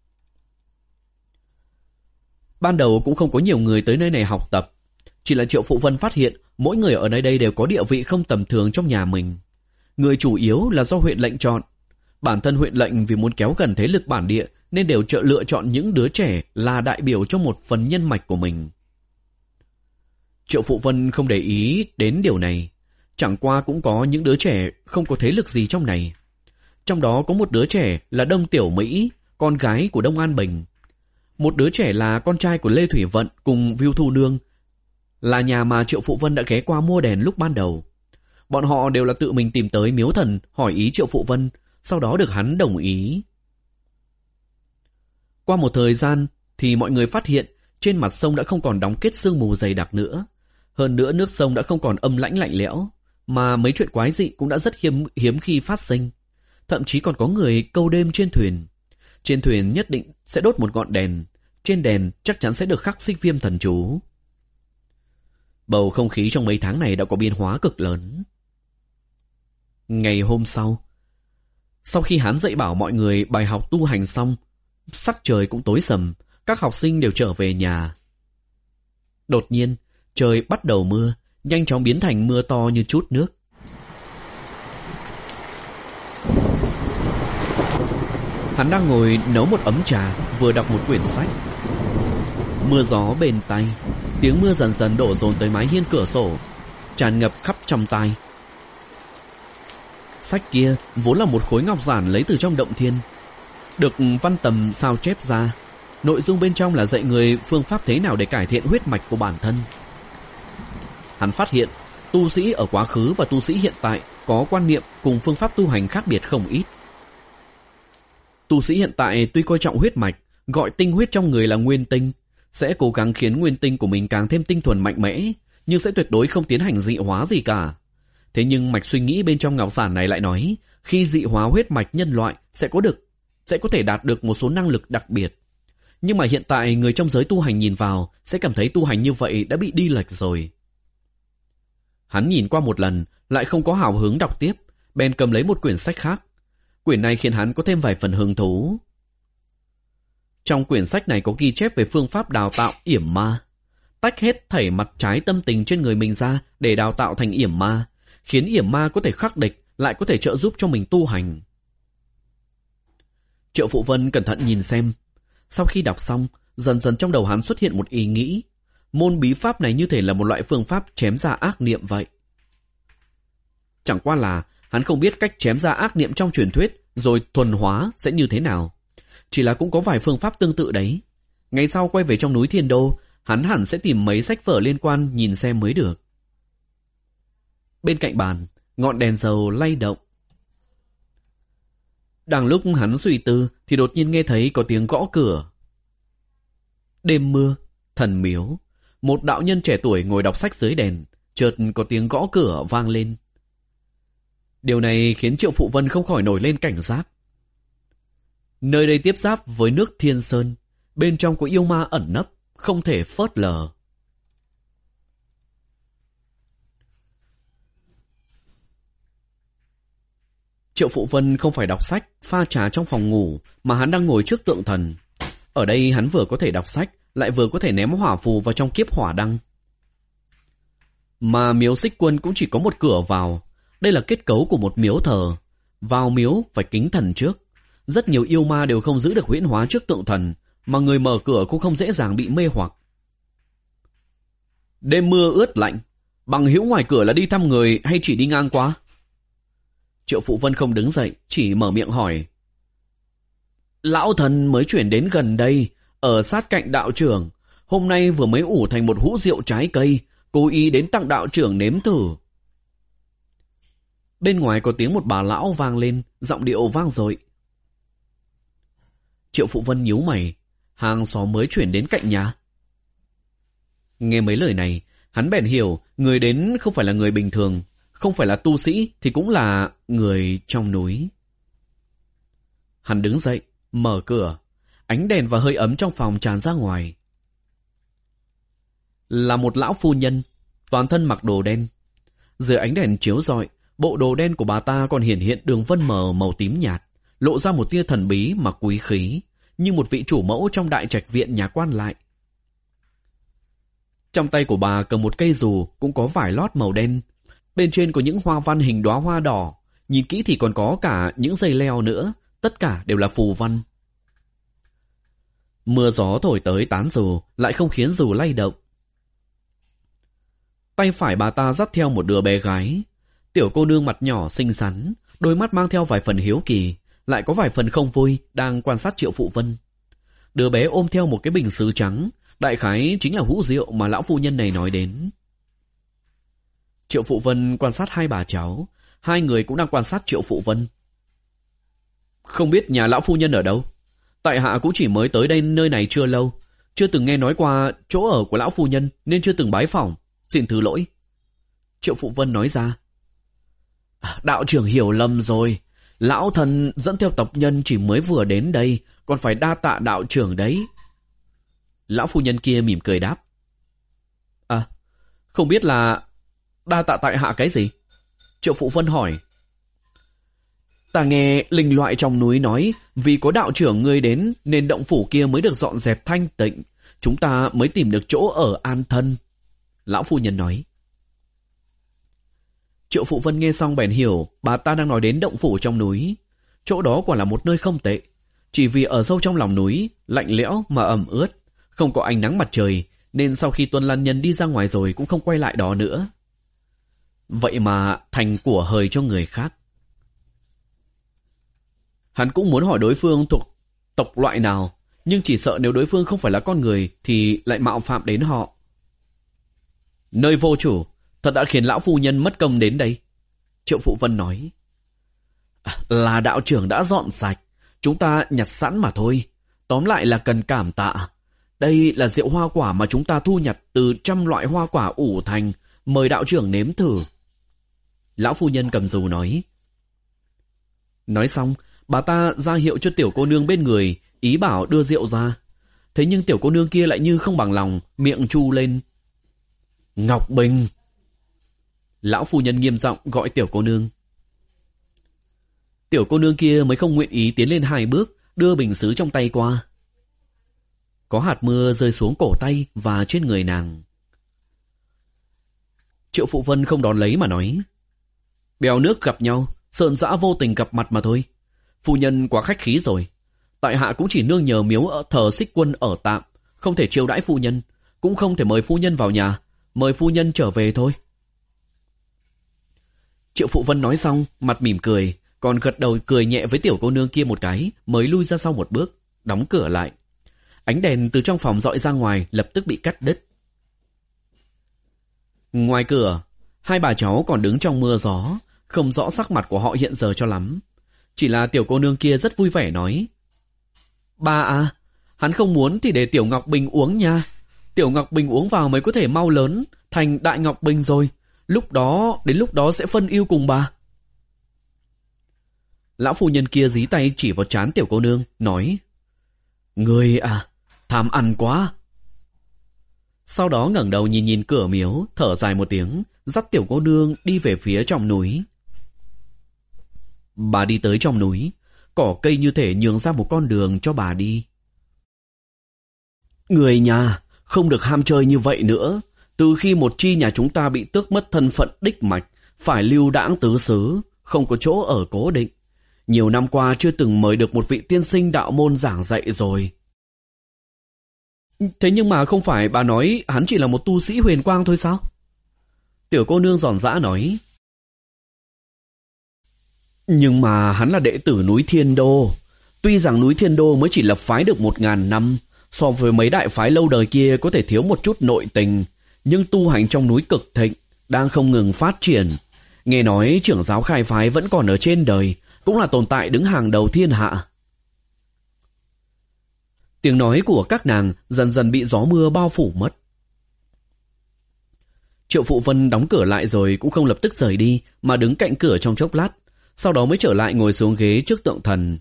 Ban đầu cũng không có nhiều người tới nơi này học tập, chỉ là Triệu Phụ Vân phát hiện mỗi người ở nơi đây đều có địa vị không tầm thường trong nhà mình. Người chủ yếu là do huyện lệnh chọn. Bản thân huyện lệnh vì muốn kéo gần thế lực bản địa nên đều chọn lựa chọn những đứa trẻ là đại biểu cho một phần nhân mạch của mình. Triệu Phụ Vân không để ý đến điều này. Chẳng qua cũng có những đứa trẻ không có thế lực gì trong này. Trong đó có một đứa trẻ là Đông Tiểu Mỹ, con gái của Đông An Bình. Một đứa trẻ là con trai của Lê Thủy Vận cùng Viu Thu Nương, là nhà mà Triệu Phụ Vân đã ghé qua mua đèn lúc ban đầu. Bọn họ đều là tự mình tìm tới miếu thần hỏi ý Triệu Phụ Vân, sau đó được hắn đồng ý. Qua một thời gian thì mọi người phát hiện trên mặt sông đã không còn đóng kết sương mù dày đặc nữa. Hơn nữa nước sông đã không còn âm lãnh lạnh lẽo, mà mấy chuyện quái dị cũng đã rất hiếm, hiếm khi phát sinh. Thậm chí còn có người câu đêm trên thuyền. Trên thuyền nhất định sẽ đốt một ngọn đèn, trên đèn chắc chắn sẽ được khắc xích viêm thần chú. Bầu không khí trong mấy tháng này đã có biến hóa cực lớn. Ngày hôm sau, sau khi hắn dạy bảo mọi người bài học tu hành xong, sắc trời cũng tối sầm, các học sinh đều trở về nhà. Đột nhiên, trời bắt đầu mưa, nhanh chóng biến thành mưa to như trút nước. Hắn đang ngồi nấu một ấm trà, vừa đọc một quyển sách. Mưa gió bên tai, tiếng mưa dần dần đổ dồn tới mái hiên cửa sổ, tràn ngập khắp trong tai. Sách kia vốn là một khối ngọc giản lấy từ trong động thiên, được Văn Tầm sao chép ra. Nội dung bên trong là dạy người phương pháp thế nào để cải thiện huyết mạch của bản thân. Hắn phát hiện tu sĩ ở quá khứ và tu sĩ hiện tại có quan niệm cùng phương pháp tu hành khác biệt không ít. Tu sĩ hiện tại tuy coi trọng huyết mạch, gọi tinh huyết trong người là nguyên tinh, sẽ cố gắng khiến nguyên tinh của mình càng thêm tinh thuần mạnh mẽ, nhưng sẽ tuyệt đối không tiến hành dị hóa gì cả. Thế nhưng mạch suy nghĩ bên trong ngọc giản này lại nói, khi dị hóa huyết mạch nhân loại sẽ có được, sẽ có thể đạt được một số năng lực đặc biệt. Nhưng mà hiện tại người trong giới tu hành nhìn vào sẽ cảm thấy tu hành như vậy đã bị đi lệch rồi. Hắn nhìn qua một lần, lại không có hào hứng đọc tiếp, bèn cầm lấy một quyển sách khác. Quyển này khiến hắn có thêm vài phần hứng thú. Trong quyển sách này có ghi chép về phương pháp đào tạo yểm ma. Tách hết thảy mặt trái tâm tình trên người mình ra để đào tạo thành yểm ma, khiến yểm ma có thể khắc địch, lại có thể trợ giúp cho mình tu hành. Triệu Phụ Vân cẩn thận nhìn xem. Sau khi đọc xong, dần dần trong đầu hắn xuất hiện một ý nghĩ. Môn bí pháp này như thể là một loại phương pháp chém ra ác niệm vậy. Chẳng qua là hắn không biết cách chém ra ác niệm trong truyền thuyết rồi thuần hóa sẽ như thế nào. Chỉ là cũng có vài phương pháp tương tự đấy. Ngày sau quay về trong núi Thiên Đô, hắn hẳn sẽ tìm mấy sách vở liên quan nhìn xem mới được. Bên cạnh bàn, ngọn đèn dầu lay động. Đang lúc hắn suy tư thì đột nhiên nghe thấy có tiếng gõ cửa. Đêm mưa, thần miếu. Một đạo nhân trẻ tuổi ngồi đọc sách dưới đèn, chợt có tiếng gõ cửa vang lên. Điều này khiến Triệu Phụ Vân không khỏi nổi lên cảnh giác. Nơi đây tiếp giáp với nước Thiên Sơn, bên trong có yêu ma ẩn nấp, không thể phớt lờ. Triệu Phụ Vân không phải đọc sách, pha trà trong phòng ngủ, mà hắn đang ngồi trước tượng thần. Ở đây hắn vừa có thể đọc sách, lại vừa có thể ném hỏa phù vào trong kiếp hỏa đăng. Mà miếu Xích Quân cũng chỉ có một cửa vào. Đây là kết cấu của một miếu thờ. Vào miếu phải kính thần trước. Rất nhiều yêu ma đều không giữ được huyễn hóa trước tượng thần, mà người mở cửa cũng không dễ dàng bị mê hoặc. Đêm mưa ướt lạnh, bằng hữu ngoài cửa là đi thăm người hay chỉ đi ngang qua? Triệu Phụ Vân không đứng dậy, chỉ mở miệng hỏi. Lão thần mới chuyển đến gần đây, ở sát cạnh đạo trưởng. Hôm nay vừa mới ủ thành một hũ rượu trái cây, cố ý đến tặng đạo trưởng nếm thử. Bên ngoài có tiếng một bà lão vang lên, giọng điệu vang dội. Triệu Phụ Vân nhíu mày, hàng xóm mới chuyển đến cạnh nhà. Nghe mấy lời này, hắn bèn hiểu người đến không phải là người bình thường, không phải là tu sĩ thì cũng là người trong núi. Hắn đứng dậy, mở cửa, ánh đèn và hơi ấm trong phòng tràn ra ngoài. Là một lão phu nhân, toàn thân mặc đồ đen. Dưới ánh đèn chiếu rọi, bộ đồ đen của bà ta còn hiển hiện đường vân mờ màu tím nhạt, lộ ra một tia thần bí mà quý khí, như một vị chủ mẫu trong đại trạch viện nhà quan lại. Trong tay của bà cầm một cây dù cũng có vải lót màu đen, bên trên có những hoa văn hình đóa hoa đỏ, nhìn kỹ thì còn có cả những dây leo nữa, tất cả đều là phù văn. Mưa gió thổi tới tán dù, lại không khiến dù lay động. Tay phải bà ta dắt theo một đứa bé gái, tiểu cô nương mặt nhỏ xinh xắn, đôi mắt mang theo vài phần hiếu kỳ, lại có vài phần không vui, đang quan sát Triệu Phụ Vân. Đứa bé ôm theo một cái bình sứ trắng, đại khái chính là hũ rượu mà lão phu nhân này nói đến. Triệu Phụ Vân quan sát hai bà cháu, hai người cũng đang quan sát Triệu Phụ Vân. Không biết nhà lão phu nhân ở đâu? Tại hạ cũng chỉ mới tới đây nơi này chưa lâu, chưa từng nghe nói qua chỗ ở của lão phu nhân nên chưa từng bái phỏng, xin thứ lỗi. Triệu Phụ Vân nói ra. Đạo trưởng hiểu lầm rồi, lão thần dẫn theo tộc nhân chỉ mới vừa đến đây, còn phải đa tạ đạo trưởng đấy. Lão phu nhân kia mỉm cười đáp. À, không biết là đa tạ tại hạ cái gì? Triệu Phụ Vân hỏi. Ta nghe linh loại trong núi nói, vì có đạo trưởng ngươi đến nên động phủ kia mới được dọn dẹp thanh tịnh, chúng ta mới tìm được chỗ ở an thân. Lão phu nhân nói. Triệu Phụ Vân nghe xong bèn hiểu bà ta đang nói đến động phủ trong núi. Chỗ đó quả là một nơi không tệ, chỉ vì ở sâu trong lòng núi, lạnh lẽo mà ẩm ướt, không có ánh nắng mặt trời, nên sau khi Tuân Lan Nhân đi ra ngoài rồi cũng không quay lại đó nữa. Vậy mà thành của hời cho người khác. Hắn cũng muốn hỏi đối phương thuộc tộc loại nào, nhưng chỉ sợ nếu đối phương không phải là con người thì lại mạo phạm đến họ. Nơi vô chủ, thật đã khiến lão phu nhân mất công đến đây. Triệu Phụ Vân nói. À, là đạo trưởng đã dọn sạch, chúng ta nhặt sẵn mà thôi. Tóm lại là cần cảm tạ. Đây là rượu hoa quả mà chúng ta thu nhặt từ trăm loại hoa quả ủ thành, mời đạo trưởng nếm thử. Lão phu nhân cầm dù nói. Nói xong, bà ta ra hiệu cho tiểu cô nương bên người, ý bảo đưa rượu ra. Thế nhưng tiểu cô nương kia lại như không bằng lòng, miệng chu lên. Ngọc Bình. Lão phu nhân nghiêm giọng gọi tiểu cô nương. Tiểu cô nương kia mới không nguyện ý tiến lên hai bước, đưa bình sứ trong tay qua. Có hạt mưa rơi xuống cổ tay và trên người nàng. Triệu Phụ Vân không đón lấy mà nói. Bèo nước gặp nhau, sơn dã vô tình gặp mặt mà thôi. Phu nhân quá khách khí rồi. Tại hạ cũng chỉ nương nhờ miếu ở thờ Xích Quân ở tạm, không thể chiêu đãi phu nhân, cũng không thể mời phu nhân vào nhà, mời phu nhân trở về thôi. Triệu Phụ Vân nói xong, mặt mỉm cười, còn gật đầu cười nhẹ với tiểu cô nương kia một cái, mới lui ra sau một bước, đóng cửa lại. Ánh đèn từ trong phòng dọi ra ngoài lập tức bị cắt đứt. Ngoài cửa, hai bà cháu còn đứng trong mưa gió, không rõ sắc mặt của họ hiện giờ cho lắm. Chỉ là tiểu cô nương kia rất vui vẻ nói. Ba à, hắn không muốn thì để Tiểu Ngọc Bình uống nha. Tiểu Ngọc Bình uống vào mới có thể mau lớn, thành Đại Ngọc Bình rồi. Lúc đó, đến lúc đó sẽ phân ưu cùng bà. Lão phu nhân kia dí tay chỉ vào trán tiểu cô nương, nói. Người à, tham ăn quá. Sau đó ngẩng đầu nhìn nhìn cửa miếu, thở dài một tiếng, dắt tiểu cô nương đi về phía trong núi. Bà đi tới trong núi, cỏ cây như thể nhường ra một con đường cho bà đi. Người nhà, không được ham chơi như vậy nữa. Từ khi một chi nhà chúng ta bị tước mất thân phận đích mạch, phải lưu đãng tứ xứ, không có chỗ ở cố định. Nhiều năm qua chưa từng mời được một vị tiên sinh đạo môn giảng dạy rồi. Thế nhưng mà không phải bà nói hắn chỉ là một tu sĩ huyền quang thôi sao? Tiểu cô nương giòn giã nói. Nhưng mà hắn là đệ tử núi Thiên Đô. Tuy rằng núi Thiên Đô mới chỉ lập phái được một ngàn năm, so với mấy đại phái lâu đời kia có thể thiếu một chút nội tình, nhưng tu hành trong núi cực thịnh, đang không ngừng phát triển. Nghe nói trưởng giáo khai phái vẫn còn ở trên đời, cũng là tồn tại đứng hàng đầu thiên hạ. Tiếng nói của các nàng dần dần bị gió mưa bao phủ mất. Triệu Phụ Vân đóng cửa lại rồi cũng không lập tức rời đi, mà đứng cạnh cửa trong chốc lát, sau đó mới trở lại ngồi xuống ghế trước tượng thần.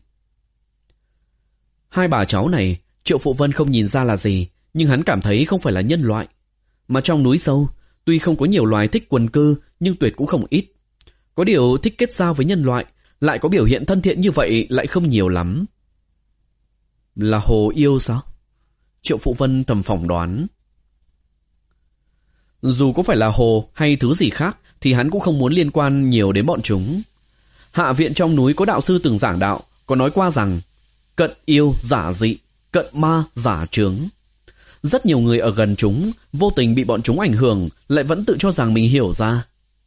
Hai bà cháu này, Triệu Phụ Vân không nhìn ra là gì, nhưng hắn cảm thấy không phải là nhân loại. Mà trong núi sâu, tuy không có nhiều loài thích quần cư, nhưng tuyệt cũng không ít. Có điều thích kết giao với nhân loại, lại có biểu hiện thân thiện như vậy lại không nhiều lắm. Là hồ yêu sao? Triệu Phụ Vân thầm phỏng đoán. Dù có phải là hồ hay thứ gì khác, thì hắn cũng không muốn liên quan nhiều đến bọn chúng. Hạ viện trong núi có đạo sư từng giảng đạo, có nói qua rằng cận yêu giả dị, cận ma giả trướng. Rất nhiều người ở gần chúng, vô tình bị bọn chúng ảnh hưởng, lại vẫn tự cho rằng mình hiểu ra.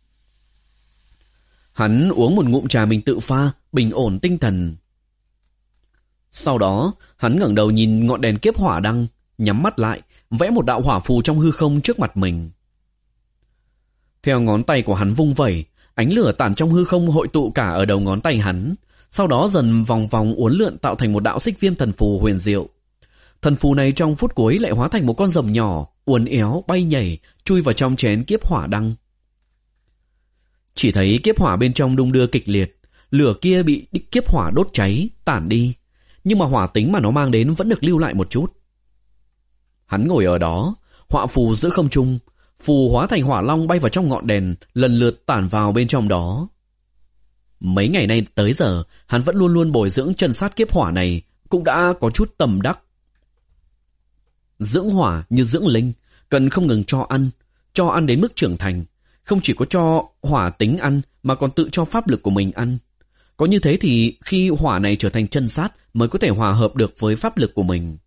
Hắn uống một ngụm trà mình tự pha, bình ổn tinh thần. Sau đó, hắn ngẩng đầu nhìn ngọn đèn kiếp hỏa đăng, nhắm mắt lại, vẽ một đạo hỏa phù trong hư không trước mặt mình. Theo ngón tay của hắn vung vẩy, ánh lửa tản trong hư không hội tụ cả ở đầu ngón tay hắn, sau đó dần vòng vòng uốn lượn tạo thành một đạo xích viêm thần phù huyền diệu. Thần phù này trong phút cuối lại hóa thành một con rồng nhỏ, uốn éo, bay nhảy, chui vào trong chén kiếp hỏa đăng. Chỉ thấy kiếp hỏa bên trong đung đưa kịch liệt, lửa kia bị kiếp hỏa đốt cháy, tản đi, nhưng mà hỏa tính mà nó mang đến vẫn được lưu lại một chút. Hắn ngồi ở đó, họa phù giữa không trung, phù hóa thành hỏa long bay vào trong ngọn đèn, lần lượt tản vào bên trong đó. Mấy ngày nay tới giờ, hắn vẫn luôn luôn bồi dưỡng chân sát kiếp hỏa này, cũng đã có chút tầm đắc. Dưỡng hỏa như dưỡng linh, cần không ngừng cho ăn, cho ăn đến mức trưởng thành. Không chỉ có cho hỏa tính ăn, mà còn tự cho pháp lực của mình ăn. Có như thế thì khi hỏa này trở thành chân sát mới có thể hòa hợp được với pháp lực của mình.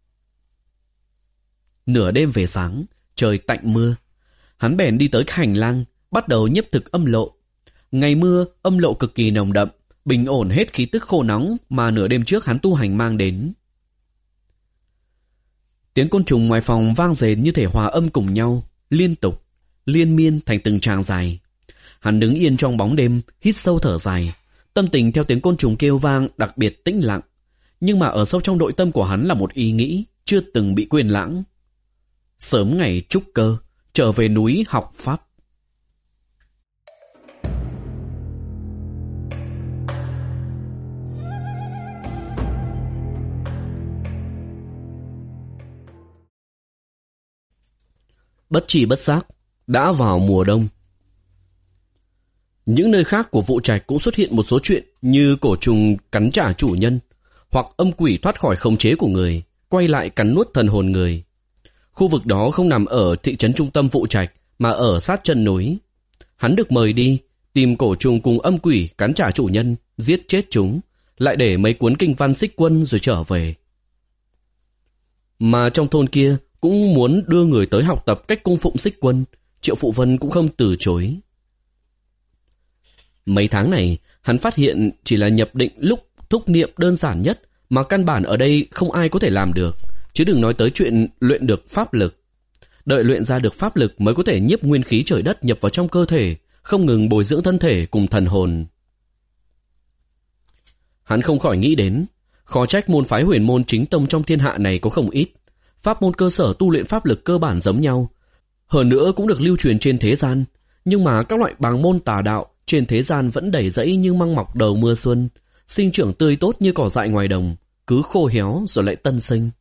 Nửa đêm về sáng, trời tạnh mưa. Hắn bèn đi tới hành lang, bắt đầu nhiếp thực âm lộ. Ngày mưa, âm lộ cực kỳ nồng đậm, bình ổn hết khí tức khô nóng mà nửa đêm trước hắn tu hành mang đến. Tiếng côn trùng ngoài phòng vang rền như thể hòa âm cùng nhau, liên tục, liên miên thành từng tràng dài. Hắn đứng yên trong bóng đêm, hít sâu thở dài. Tâm tình theo tiếng côn trùng kêu vang đặc biệt tĩnh lặng. Nhưng mà ở sâu trong nội tâm của hắn là một ý nghĩ chưa từng bị quên lãng. Sớm ngày trúc cơ, trở về núi học pháp. Bất tri bất giác, đã vào mùa đông. Những nơi khác của Vụ Trạch cũng xuất hiện một số chuyện như cổ trùng cắn trả chủ nhân, hoặc âm quỷ thoát khỏi khống chế của người, quay lại cắn nuốt thần hồn người. Khu vực đó không nằm ở thị trấn trung tâm Vụ Trạch, mà ở sát chân núi. Hắn được mời đi, tìm cổ trùng cùng âm quỷ cắn trả chủ nhân, giết chết chúng, lại để mấy cuốn kinh văn xích quân rồi trở về. Mà trong thôn kia cũng muốn đưa người tới học tập cách cung phụng xích quân, Triệu Phụ Vân cũng không từ chối. Mấy tháng này, hắn phát hiện chỉ là nhập định lúc thúc niệm đơn giản nhất mà căn bản ở đây không ai có thể làm được, chứ đừng nói tới chuyện luyện được pháp lực. Đợi luyện ra được pháp lực mới có thể nhiếp nguyên khí trời đất nhập vào trong cơ thể, không ngừng bồi dưỡng thân thể cùng thần hồn. Hắn không khỏi nghĩ đến, khó trách môn phái huyền môn chính tông trong thiên hạ này có không ít. Pháp môn cơ sở tu luyện pháp lực cơ bản giống nhau, hơn nữa cũng được lưu truyền trên thế gian, nhưng mà các loại bàng môn tà đạo trên thế gian vẫn đầy rẫy như măng mọc đầu mưa xuân, sinh trưởng tươi tốt như cỏ dại ngoài đồng, cứ khô héo rồi lại tân sinh.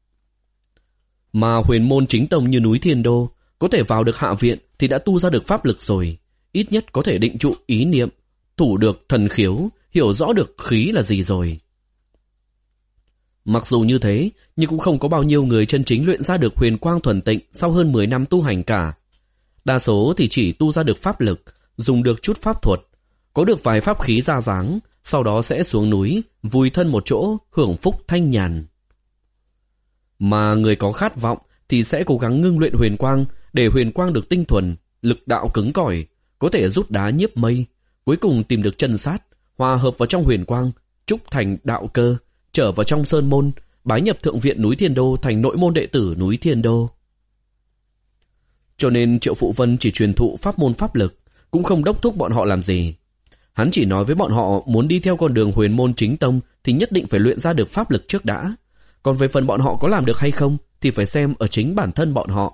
Mà huyền môn chính tông như núi Thiên Đô, có thể vào được hạ viện thì đã tu ra được pháp lực rồi, ít nhất có thể định trụ ý niệm, thủ được thần khiếu, hiểu rõ được khí là gì rồi. Mặc dù như thế, nhưng cũng không có bao nhiêu người chân chính luyện ra được huyền quang thuần tịnh sau hơn mười năm tu hành cả. Đa số thì chỉ tu ra được pháp lực, dùng được chút pháp thuật, có được vài pháp khí ra dáng, sau đó sẽ xuống núi, vùi thân một chỗ, hưởng phúc thanh nhàn. Mà người có khát vọng thì sẽ cố gắng ngưng luyện huyền quang, để huyền quang được tinh thuần, lực đạo cứng cỏi, có thể rút đá nhiếp mây, cuối cùng tìm được chân sát, hòa hợp vào trong huyền quang, trúc thành đạo cơ, trở vào trong sơn môn, bái nhập thượng viện núi Thiên Đô thành nội môn đệ tử núi Thiên Đô. Cho nên Triệu Phụ Vân chỉ truyền thụ pháp môn pháp lực, cũng không đốc thúc bọn họ làm gì. Hắn chỉ nói với bọn họ muốn đi theo con đường huyền môn chính tông thì nhất định phải luyện ra được pháp lực trước đã. Còn về phần bọn họ có làm được hay không thì phải xem ở chính bản thân bọn họ.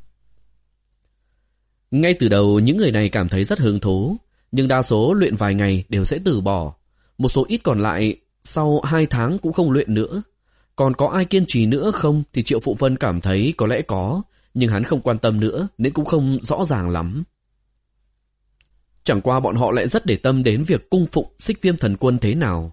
Ngay từ đầu những người này cảm thấy rất hứng thú, nhưng đa số luyện vài ngày đều sẽ từ bỏ. Một số ít còn lại sau hai tháng cũng không luyện nữa. Còn có ai kiên trì nữa không thì Triệu Phụ Vân cảm thấy có lẽ có, nhưng hắn không quan tâm nữa nên cũng không rõ ràng lắm. Chẳng qua bọn họ lại rất để tâm đến việc cung phụng Xích Viêm Thần Quân thế nào.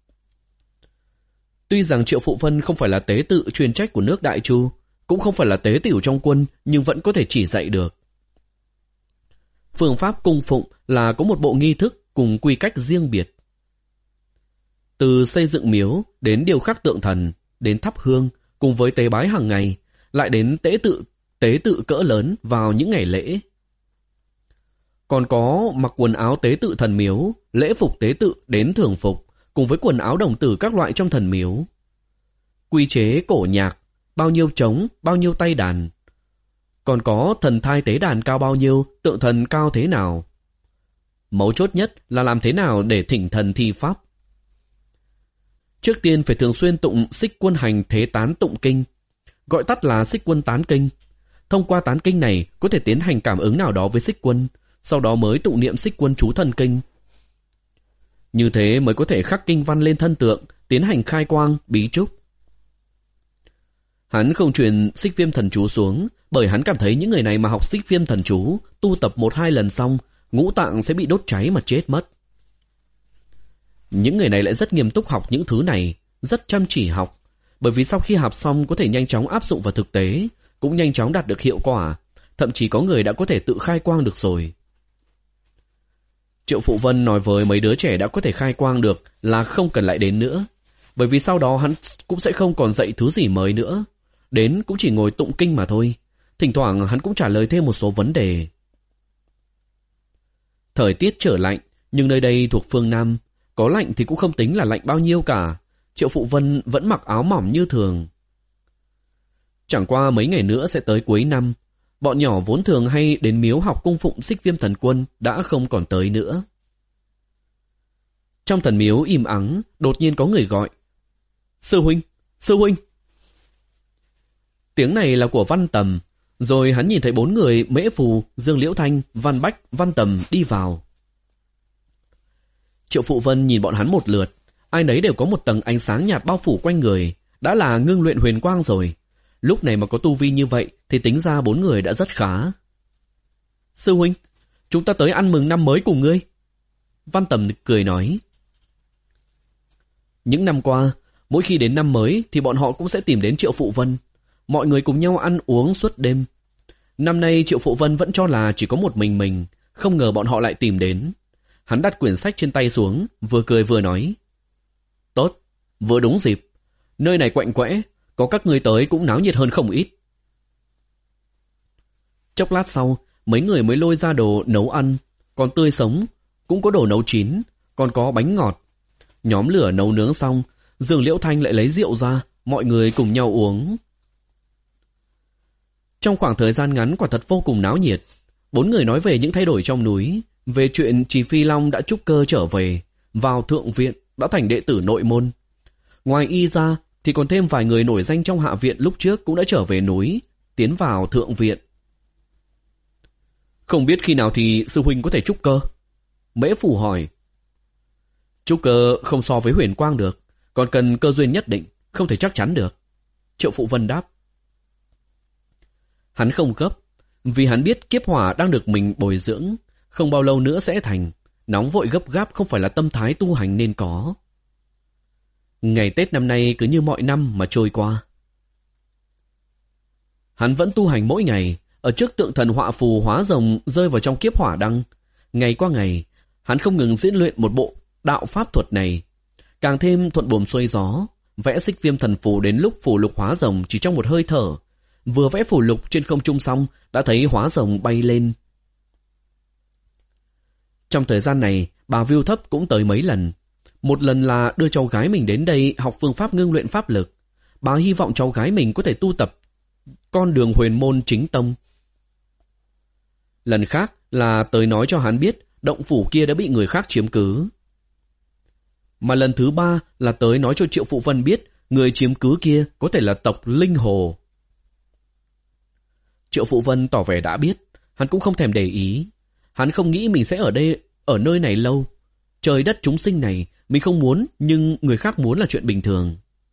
Tuy rằng Triệu Phụ Vân không phải là tế tự chuyên trách của nước Đại Chu, cũng không phải là tế tiểu trong quân, nhưng vẫn có thể chỉ dạy được. Phương pháp cung phụng là có một bộ nghi thức cùng quy cách riêng biệt. Từ xây dựng miếu đến điều khắc tượng thần, đến thắp hương cùng với tế bái hàng ngày, lại đến tế tự tế tự cỡ lớn vào những ngày lễ. Còn có mặc quần áo tế tự thần miếu, lễ phục tế tự đến thường phục, cùng với quần áo đồng tử các loại trong thần miếu. Quy chế cổ nhạc, bao nhiêu trống, bao nhiêu tay đàn. Còn có thần thai tế đàn cao bao nhiêu, tượng thần cao thế nào. Mấu chốt nhất là làm thế nào để thỉnh thần thi pháp. Trước tiên phải thường xuyên tụng Xích Quân Hành Thế Tán Tụng Kinh, gọi tắt là Xích Quân Tán Kinh. Thông qua tán kinh này có thể tiến hành cảm ứng nào đó với Xích Quân, sau đó mới tụng niệm Xích Quân chú thần kinh. Như thế mới có thể khắc kinh văn lên thân tượng, tiến hành khai quang, bí trúc. Hắn không truyền Xích Viêm Thần Chú xuống, bởi hắn cảm thấy những người này mà học Xích Viêm Thần Chú, tu tập một hai lần xong, ngũ tạng sẽ bị đốt cháy mà chết mất. Những người này lại rất nghiêm túc học những thứ này, rất chăm chỉ học, bởi vì sau khi học xong có thể nhanh chóng áp dụng vào thực tế, cũng nhanh chóng đạt được hiệu quả, thậm chí có người đã có thể tự khai quang được rồi. Triệu Phụ Vân nói với mấy đứa trẻ đã có thể khai quang được là không cần lại đến nữa, bởi vì sau đó hắn cũng sẽ không còn dạy thứ gì mới nữa. Đến cũng chỉ ngồi tụng kinh mà thôi, thỉnh thoảng hắn cũng trả lời thêm một số vấn đề. Thời tiết trở lạnh, nhưng nơi đây thuộc phương Nam, có lạnh thì cũng không tính là lạnh bao nhiêu cả. Triệu Phụ Vân vẫn mặc áo mỏng như thường. Chẳng qua mấy ngày nữa sẽ tới cuối năm, bọn nhỏ vốn thường hay đến miếu học cung phụng Xích Viêm Thần Quân đã không còn tới nữa. Trong thần miếu im ắng, đột nhiên có người gọi: Sư huynh, sư huynh. Tiếng này là của Văn Tầm, rồi hắn nhìn thấy bốn người Mễ Phù, Dương Liễu Thanh, Văn Bách, Văn Tầm đi vào. Triệu Phụ Vân nhìn bọn hắn một lượt, ai nấy đều có một tầng ánh sáng nhạt bao phủ quanh người, đã là ngưng luyện huyền quang rồi. Lúc này mà có tu vi như vậy thì tính ra bốn người đã rất khá. Sư huynh, chúng ta tới ăn mừng năm mới cùng ngươi. Văn Tầm cười nói. Những năm qua, mỗi khi đến năm mới thì bọn họ cũng sẽ tìm đến Triệu Phụ Vân. Mọi người cùng nhau ăn uống suốt đêm. Năm nay Triệu Phụ Vân vẫn cho là chỉ có một mình mình, không ngờ bọn họ lại tìm đến. Hắn đặt quyển sách trên tay xuống, vừa cười vừa nói. Tốt, vừa đúng dịp. Nơi này quạnh quẽ, có các ngươi tới cũng náo nhiệt hơn không ít. Chốc lát sau, mấy người mới lôi ra đồ nấu ăn, còn tươi sống, cũng có đồ nấu chín, còn có bánh ngọt. Nhóm lửa nấu nướng xong, Dương Liễu Thanh lại lấy rượu ra, mọi người cùng nhau uống. Trong khoảng thời gian ngắn quả thật vô cùng náo nhiệt. Bốn người nói về những thay đổi trong núi, về chuyện Trì Phi Long đã trúc cơ trở về, vào thượng viện, đã thành đệ tử nội môn. Ngoài y ra thì còn thêm vài người nổi danh trong hạ viện lúc trước cũng đã trở về núi, tiến vào thượng viện. Không biết khi nào thì sư huynh có thể trúc cơ? Mễ Phủ hỏi. Trúc cơ không so với huyền quang được, còn cần cơ duyên nhất định, không thể chắc chắn được. Triệu Phụ Vân đáp. Hắn không gấp, vì hắn biết kiếp hỏa đang được mình bồi dưỡng, không bao lâu nữa sẽ thành. Nóng vội gấp gáp không phải là tâm thái tu hành nên có. Ngày Tết năm nay cứ như mọi năm mà trôi qua. Hắn vẫn tu hành mỗi ngày, ở trước tượng thần họa phù hóa rồng rơi vào trong kiếp hỏa đăng. Ngày qua ngày, hắn không ngừng diễn luyện một bộ đạo pháp thuật này. Càng thêm thuận buồm xuôi gió, vẽ xích viêm thần phù đến lúc phù lục hóa rồng chỉ trong một hơi thở. Vừa vẽ phù lục trên không trung xong, đã thấy hóa rồng bay lên. Trong thời gian này, bà Viu Thấp cũng tới mấy lần. Một lần là đưa cháu gái mình đến đây học phương pháp ngưng luyện pháp lực. Bà hy vọng cháu gái mình có thể tu tập con đường huyền môn chính tông. Lần khác là tới nói cho hắn biết động phủ kia đã bị người khác chiếm cứ. Mà lần thứ ba là tới nói cho Triệu Phụ Vân biết người chiếm cứ kia có thể là tộc Linh Hồ. Triệu Phụ Vân tỏ vẻ đã biết, hắn cũng không thèm để ý. Hắn không nghĩ mình sẽ ở đây, ở nơi này lâu. Trời đất chúng sinh này, mình không muốn, nhưng người khác muốn là chuyện bình thường.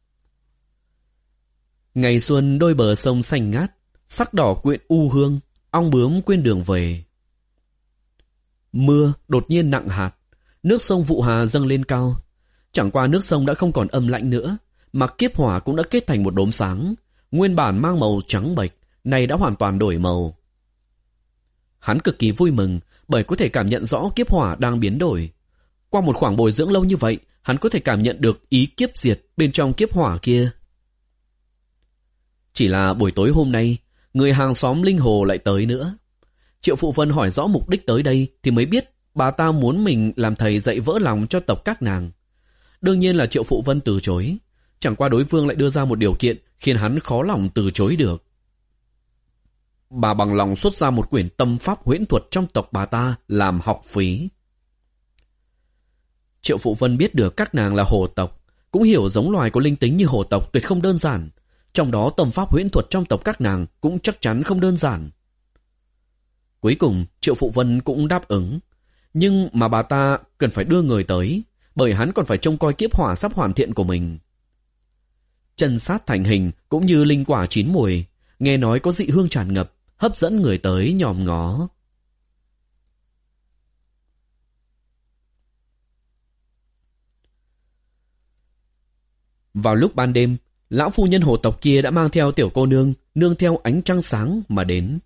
Ngày xuân đôi bờ sông xanh ngát, sắc đỏ quyện u hương, ong bướm quên đường về. Mưa đột nhiên nặng hạt, nước sông Vụ Hà dâng lên cao. Chẳng qua nước sông đã không còn âm lạnh nữa, mà kiếp hỏa cũng đã kết thành một đốm sáng. Nguyên bản mang màu trắng bệch, này đã hoàn toàn đổi màu. Hắn cực kỳ vui mừng, bởi có thể cảm nhận rõ kiếp hỏa đang biến đổi. Qua một khoảng bồi dưỡng lâu như vậy, hắn có thể cảm nhận được ý kiếp diệt bên trong kiếp hỏa kia. Chỉ là buổi tối hôm nay, người hàng xóm Linh Hồ lại tới nữa. Triệu Phụ Vân hỏi rõ mục đích tới đây thì mới biết bà ta muốn mình làm thầy dạy vỡ lòng cho tộc các nàng. Đương nhiên là Triệu Phụ Vân từ chối. Chẳng qua đối phương lại đưa ra một điều kiện khiến hắn khó lòng từ chối được. Bà bằng lòng xuất ra một quyển tâm pháp huyễn thuật trong tộc bà ta làm học phí. Triệu Phụ Vân biết được các nàng là hồ tộc, cũng hiểu giống loài có linh tính như hồ tộc tuyệt không đơn giản. Trong đó tâm pháp huyễn thuật trong tộc các nàng cũng chắc chắn không đơn giản. Cuối cùng Triệu Phụ Vân cũng đáp ứng. Nhưng mà bà ta cần phải đưa người tới, bởi hắn còn phải trông coi kiếp hỏa sắp hoàn thiện của mình. Chân sát thành hình cũng như linh quả chín mùi, nghe nói có dị hương tràn ngập, hấp dẫn người tới nhòm ngó. Vào lúc ban đêm, lão phu nhân hồ tộc kia đã mang theo tiểu cô nương, nương theo ánh trăng sáng mà đến.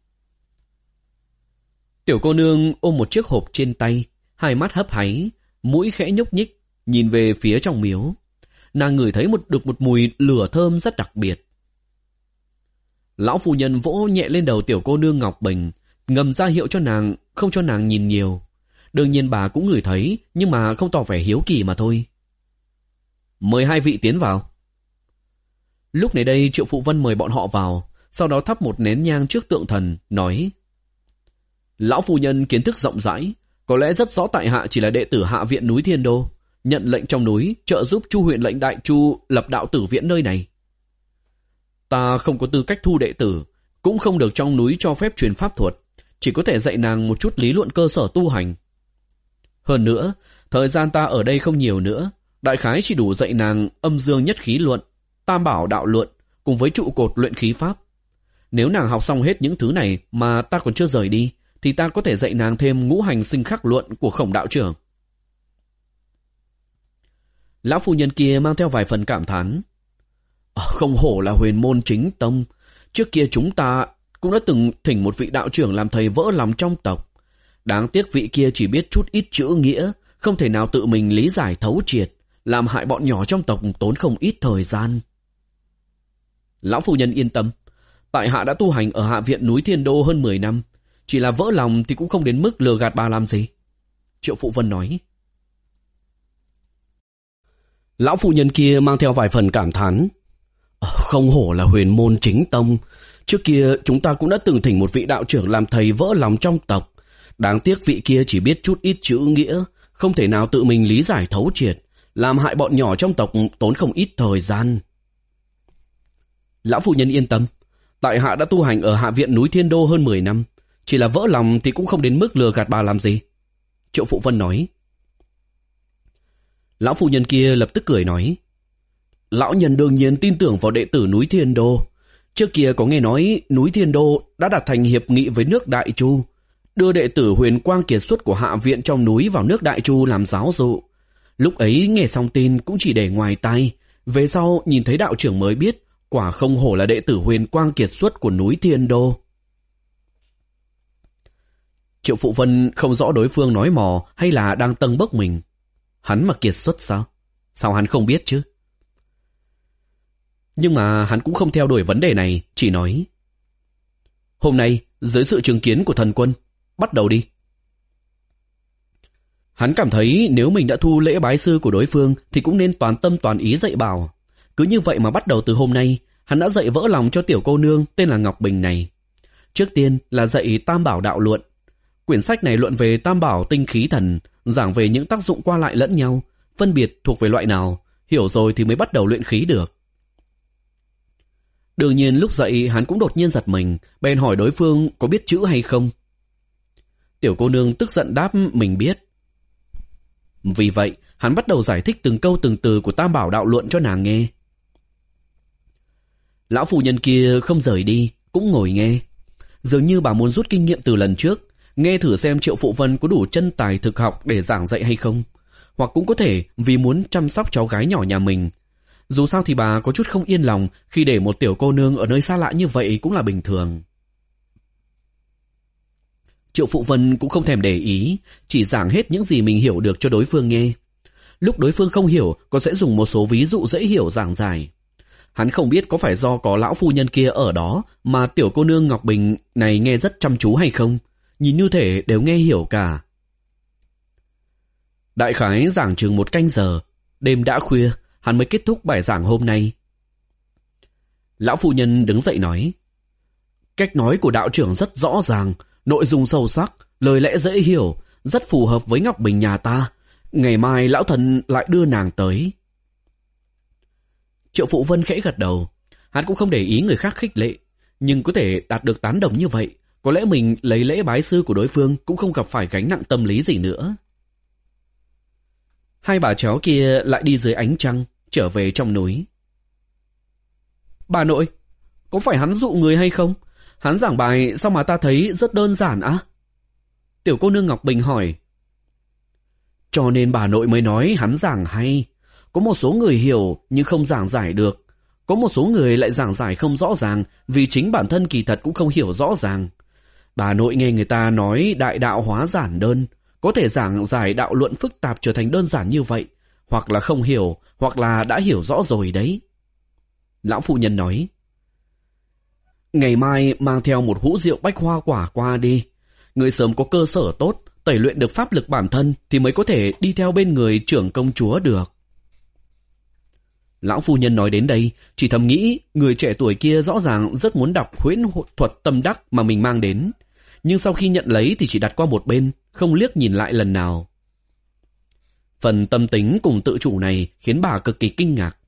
Tiểu cô nương ôm một chiếc hộp trên tay, hai mắt hấp háy, mũi khẽ nhúc nhích, nhìn về phía trong miếu. Nàng ngửi thấy một được một mùi lửa thơm rất đặc biệt. Lão phu nhân vỗ nhẹ lên đầu tiểu cô nương Ngọc Bình, ngầm ra hiệu cho nàng, không cho nàng nhìn nhiều. Đương nhiên bà cũng ngửi thấy, nhưng mà không tỏ vẻ hiếu kỳ mà thôi. Mời hai vị tiến vào. Lúc này đây Triệu Phụ Vân mời bọn họ vào, sau đó thắp một nén nhang trước tượng thần, nói: Lão phu nhân kiến thức rộng rãi, có lẽ rất rõ tại hạ chỉ là đệ tử hạ viện núi Thiên Đô, nhận lệnh trong núi trợ giúp Chu huyện lệnh Đại Chu lập đạo tử viện nơi này. Ta không có tư cách thu đệ tử, cũng không được trong núi cho phép truyền pháp thuật, chỉ có thể dạy nàng một chút lý luận cơ sở tu hành. Hơn nữa, thời gian ta ở đây không nhiều nữa, đại khái chỉ đủ dạy nàng âm dương nhất khí luận, tam bảo đạo luận cùng với trụ cột luyện khí pháp. Nếu nàng học xong hết những thứ này mà ta còn chưa rời đi, thì ta có thể dạy nàng thêm ngũ hành sinh khắc luận của Khổng đạo trưởng. Lão phu nhân kia mang theo vài phần cảm thán. Không hổ là huyền môn chính tông, trước kia chúng ta cũng đã từng thỉnh một vị đạo trưởng làm thầy vỡ lòng trong tộc. Đáng tiếc vị kia chỉ biết chút ít chữ nghĩa, không thể nào tự mình lý giải thấu triệt, làm hại bọn nhỏ trong tộc tốn không ít thời gian. Lão phu nhân yên tâm, tại hạ đã tu hành ở hạ viện núi Thiên Đô hơn mười năm, chỉ là vỡ lòng thì cũng không đến mức lừa gạt bà làm gì. Triệu Phụ Vân nói. Lão phu nhân kia mang theo vài phần cảm thán. Không hổ là huyền môn chính tông, trước kia chúng ta cũng đã từng thỉnh một vị đạo trưởng làm thầy vỡ lòng trong tộc. Đáng tiếc vị kia chỉ biết chút ít chữ nghĩa, không thể nào tự mình lý giải thấu triệt, làm hại bọn nhỏ trong tộc tốn không ít thời gian. Lão phu nhân yên tâm, tại hạ đã tu hành ở hạ viện núi Thiên Đô hơn mười năm, chỉ là vỡ lòng thì cũng không đến mức lừa gạt bà làm gì. Triệu Phụ Vân nói. Lão phu nhân kia lập tức cười nói. Lão nhân đương nhiên tin tưởng vào đệ tử núi Thiên Đô. Trước kia có nghe nói núi Thiên Đô đã đạt thành hiệp nghị với nước Đại Chu, đưa đệ tử huyền quang kiệt xuất của hạ viện trong núi vào nước Đại Chu làm giáo dụ. Lúc ấy nghe xong tin cũng chỉ để ngoài tai, Về sau nhìn thấy đạo trưởng mới biết, quả không hổ là đệ tử huyền quang kiệt xuất của núi Thiên Đô. Triệu Phụ Vân không rõ đối phương nói mò hay là đang tâng bốc mình. Hắn mà kiệt xuất sao? Sao hắn không biết chứ? Nhưng mà hắn cũng không theo đuổi vấn đề này, chỉ nói: hôm nay, dưới sự chứng kiến của thần quân, bắt đầu đi. Hắn cảm thấy nếu mình đã thu lễ bái sư của đối phương thì cũng nên toàn tâm toàn ý dạy bảo. Cứ như vậy mà bắt đầu từ hôm nay, hắn đã dạy vỡ lòng cho tiểu cô nương tên là Ngọc Bình này. Trước tiên là dạy Tam Bảo Đạo Luận. Quyển sách này luận về Tam Bảo tinh khí thần, giảng về những tác dụng qua lại lẫn nhau, phân biệt thuộc về loại nào, hiểu rồi thì mới bắt đầu luyện khí được. Đương nhiên lúc dạy hắn cũng đột nhiên giật mình, bèn hỏi đối phương có biết chữ hay không. Tiểu cô nương tức giận đáp mình biết. Vì vậy, hắn bắt đầu giải thích từng câu từng từ của Tam Bảo Đạo Luận cho nàng nghe. Lão phu nhân kia không rời đi, cũng ngồi nghe. Dường như bà muốn rút kinh nghiệm từ lần trước, nghe thử xem Triệu Phụ Vân có đủ chân tài thực học để giảng dạy hay không. Hoặc cũng có thể vì muốn chăm sóc cháu gái nhỏ nhà mình. Dù sao thì bà có chút không yên lòng khi để một tiểu cô nương ở nơi xa lạ như vậy cũng là bình thường. Triệu Phụ Vân cũng không thèm để ý, chỉ giảng hết những gì mình hiểu được cho đối phương nghe. Lúc đối phương không hiểu, còn sẽ dùng một số ví dụ dễ hiểu giảng giải. Hắn không biết có phải do có lão phu nhân kia ở đó mà tiểu cô nương Ngọc Bình này nghe rất chăm chú hay không. Nhìn như thể đều nghe hiểu cả. Đại khái giảng chừng một canh giờ, đêm đã khuya, hắn mới kết thúc bài giảng hôm nay. Lão phu nhân đứng dậy nói: cách nói của đạo trưởng rất rõ ràng, nội dung sâu sắc, lời lẽ dễ hiểu, rất phù hợp với Ngọc Bình nhà ta. Ngày mai lão thần lại đưa nàng tới. Triệu Phụ Vân khẽ gật đầu. Hắn cũng không để ý người khác khích lệ, nhưng có thể đạt được tán đồng như vậy, có lẽ mình lấy lễ bái sư của đối phương cũng không gặp phải gánh nặng tâm lý gì nữa. Hai bà cháu kia lại đi dưới ánh trăng, trở về trong núi. Bà nội, có phải hắn dụ người hay không? Hắn giảng bài sao mà ta thấy rất đơn giản á? Tiểu cô nương Ngọc Bình hỏi. Cho nên bà nội mới nói hắn giảng hay. Có một số người hiểu nhưng không giảng giải được. Có một số người lại giảng giải không rõ ràng vì chính bản thân kỳ thật cũng không hiểu rõ ràng. Bà nội nghe người ta nói đại đạo hóa giản đơn, có thể giảng giải đạo luận phức tạp trở thành đơn giản như vậy, hoặc là không hiểu, hoặc là đã hiểu rõ rồi đấy. Lão phu nhân nói: ngày mai mang theo một hũ rượu bách hoa quả qua đi. Người sớm có cơ sở tốt, tẩy luyện được pháp lực bản thân thì mới có thể đi theo bên người trưởng công chúa được. Lão phu nhân nói đến đây, chỉ thầm nghĩ người trẻ tuổi kia rõ ràng rất muốn đọc huyễn thuật tâm đắc mà mình mang đến. Nhưng sau khi nhận lấy thì chỉ đặt qua một bên, không liếc nhìn lại lần nào. Phần tâm tính cùng tự chủ này khiến bà cực kỳ kinh ngạc.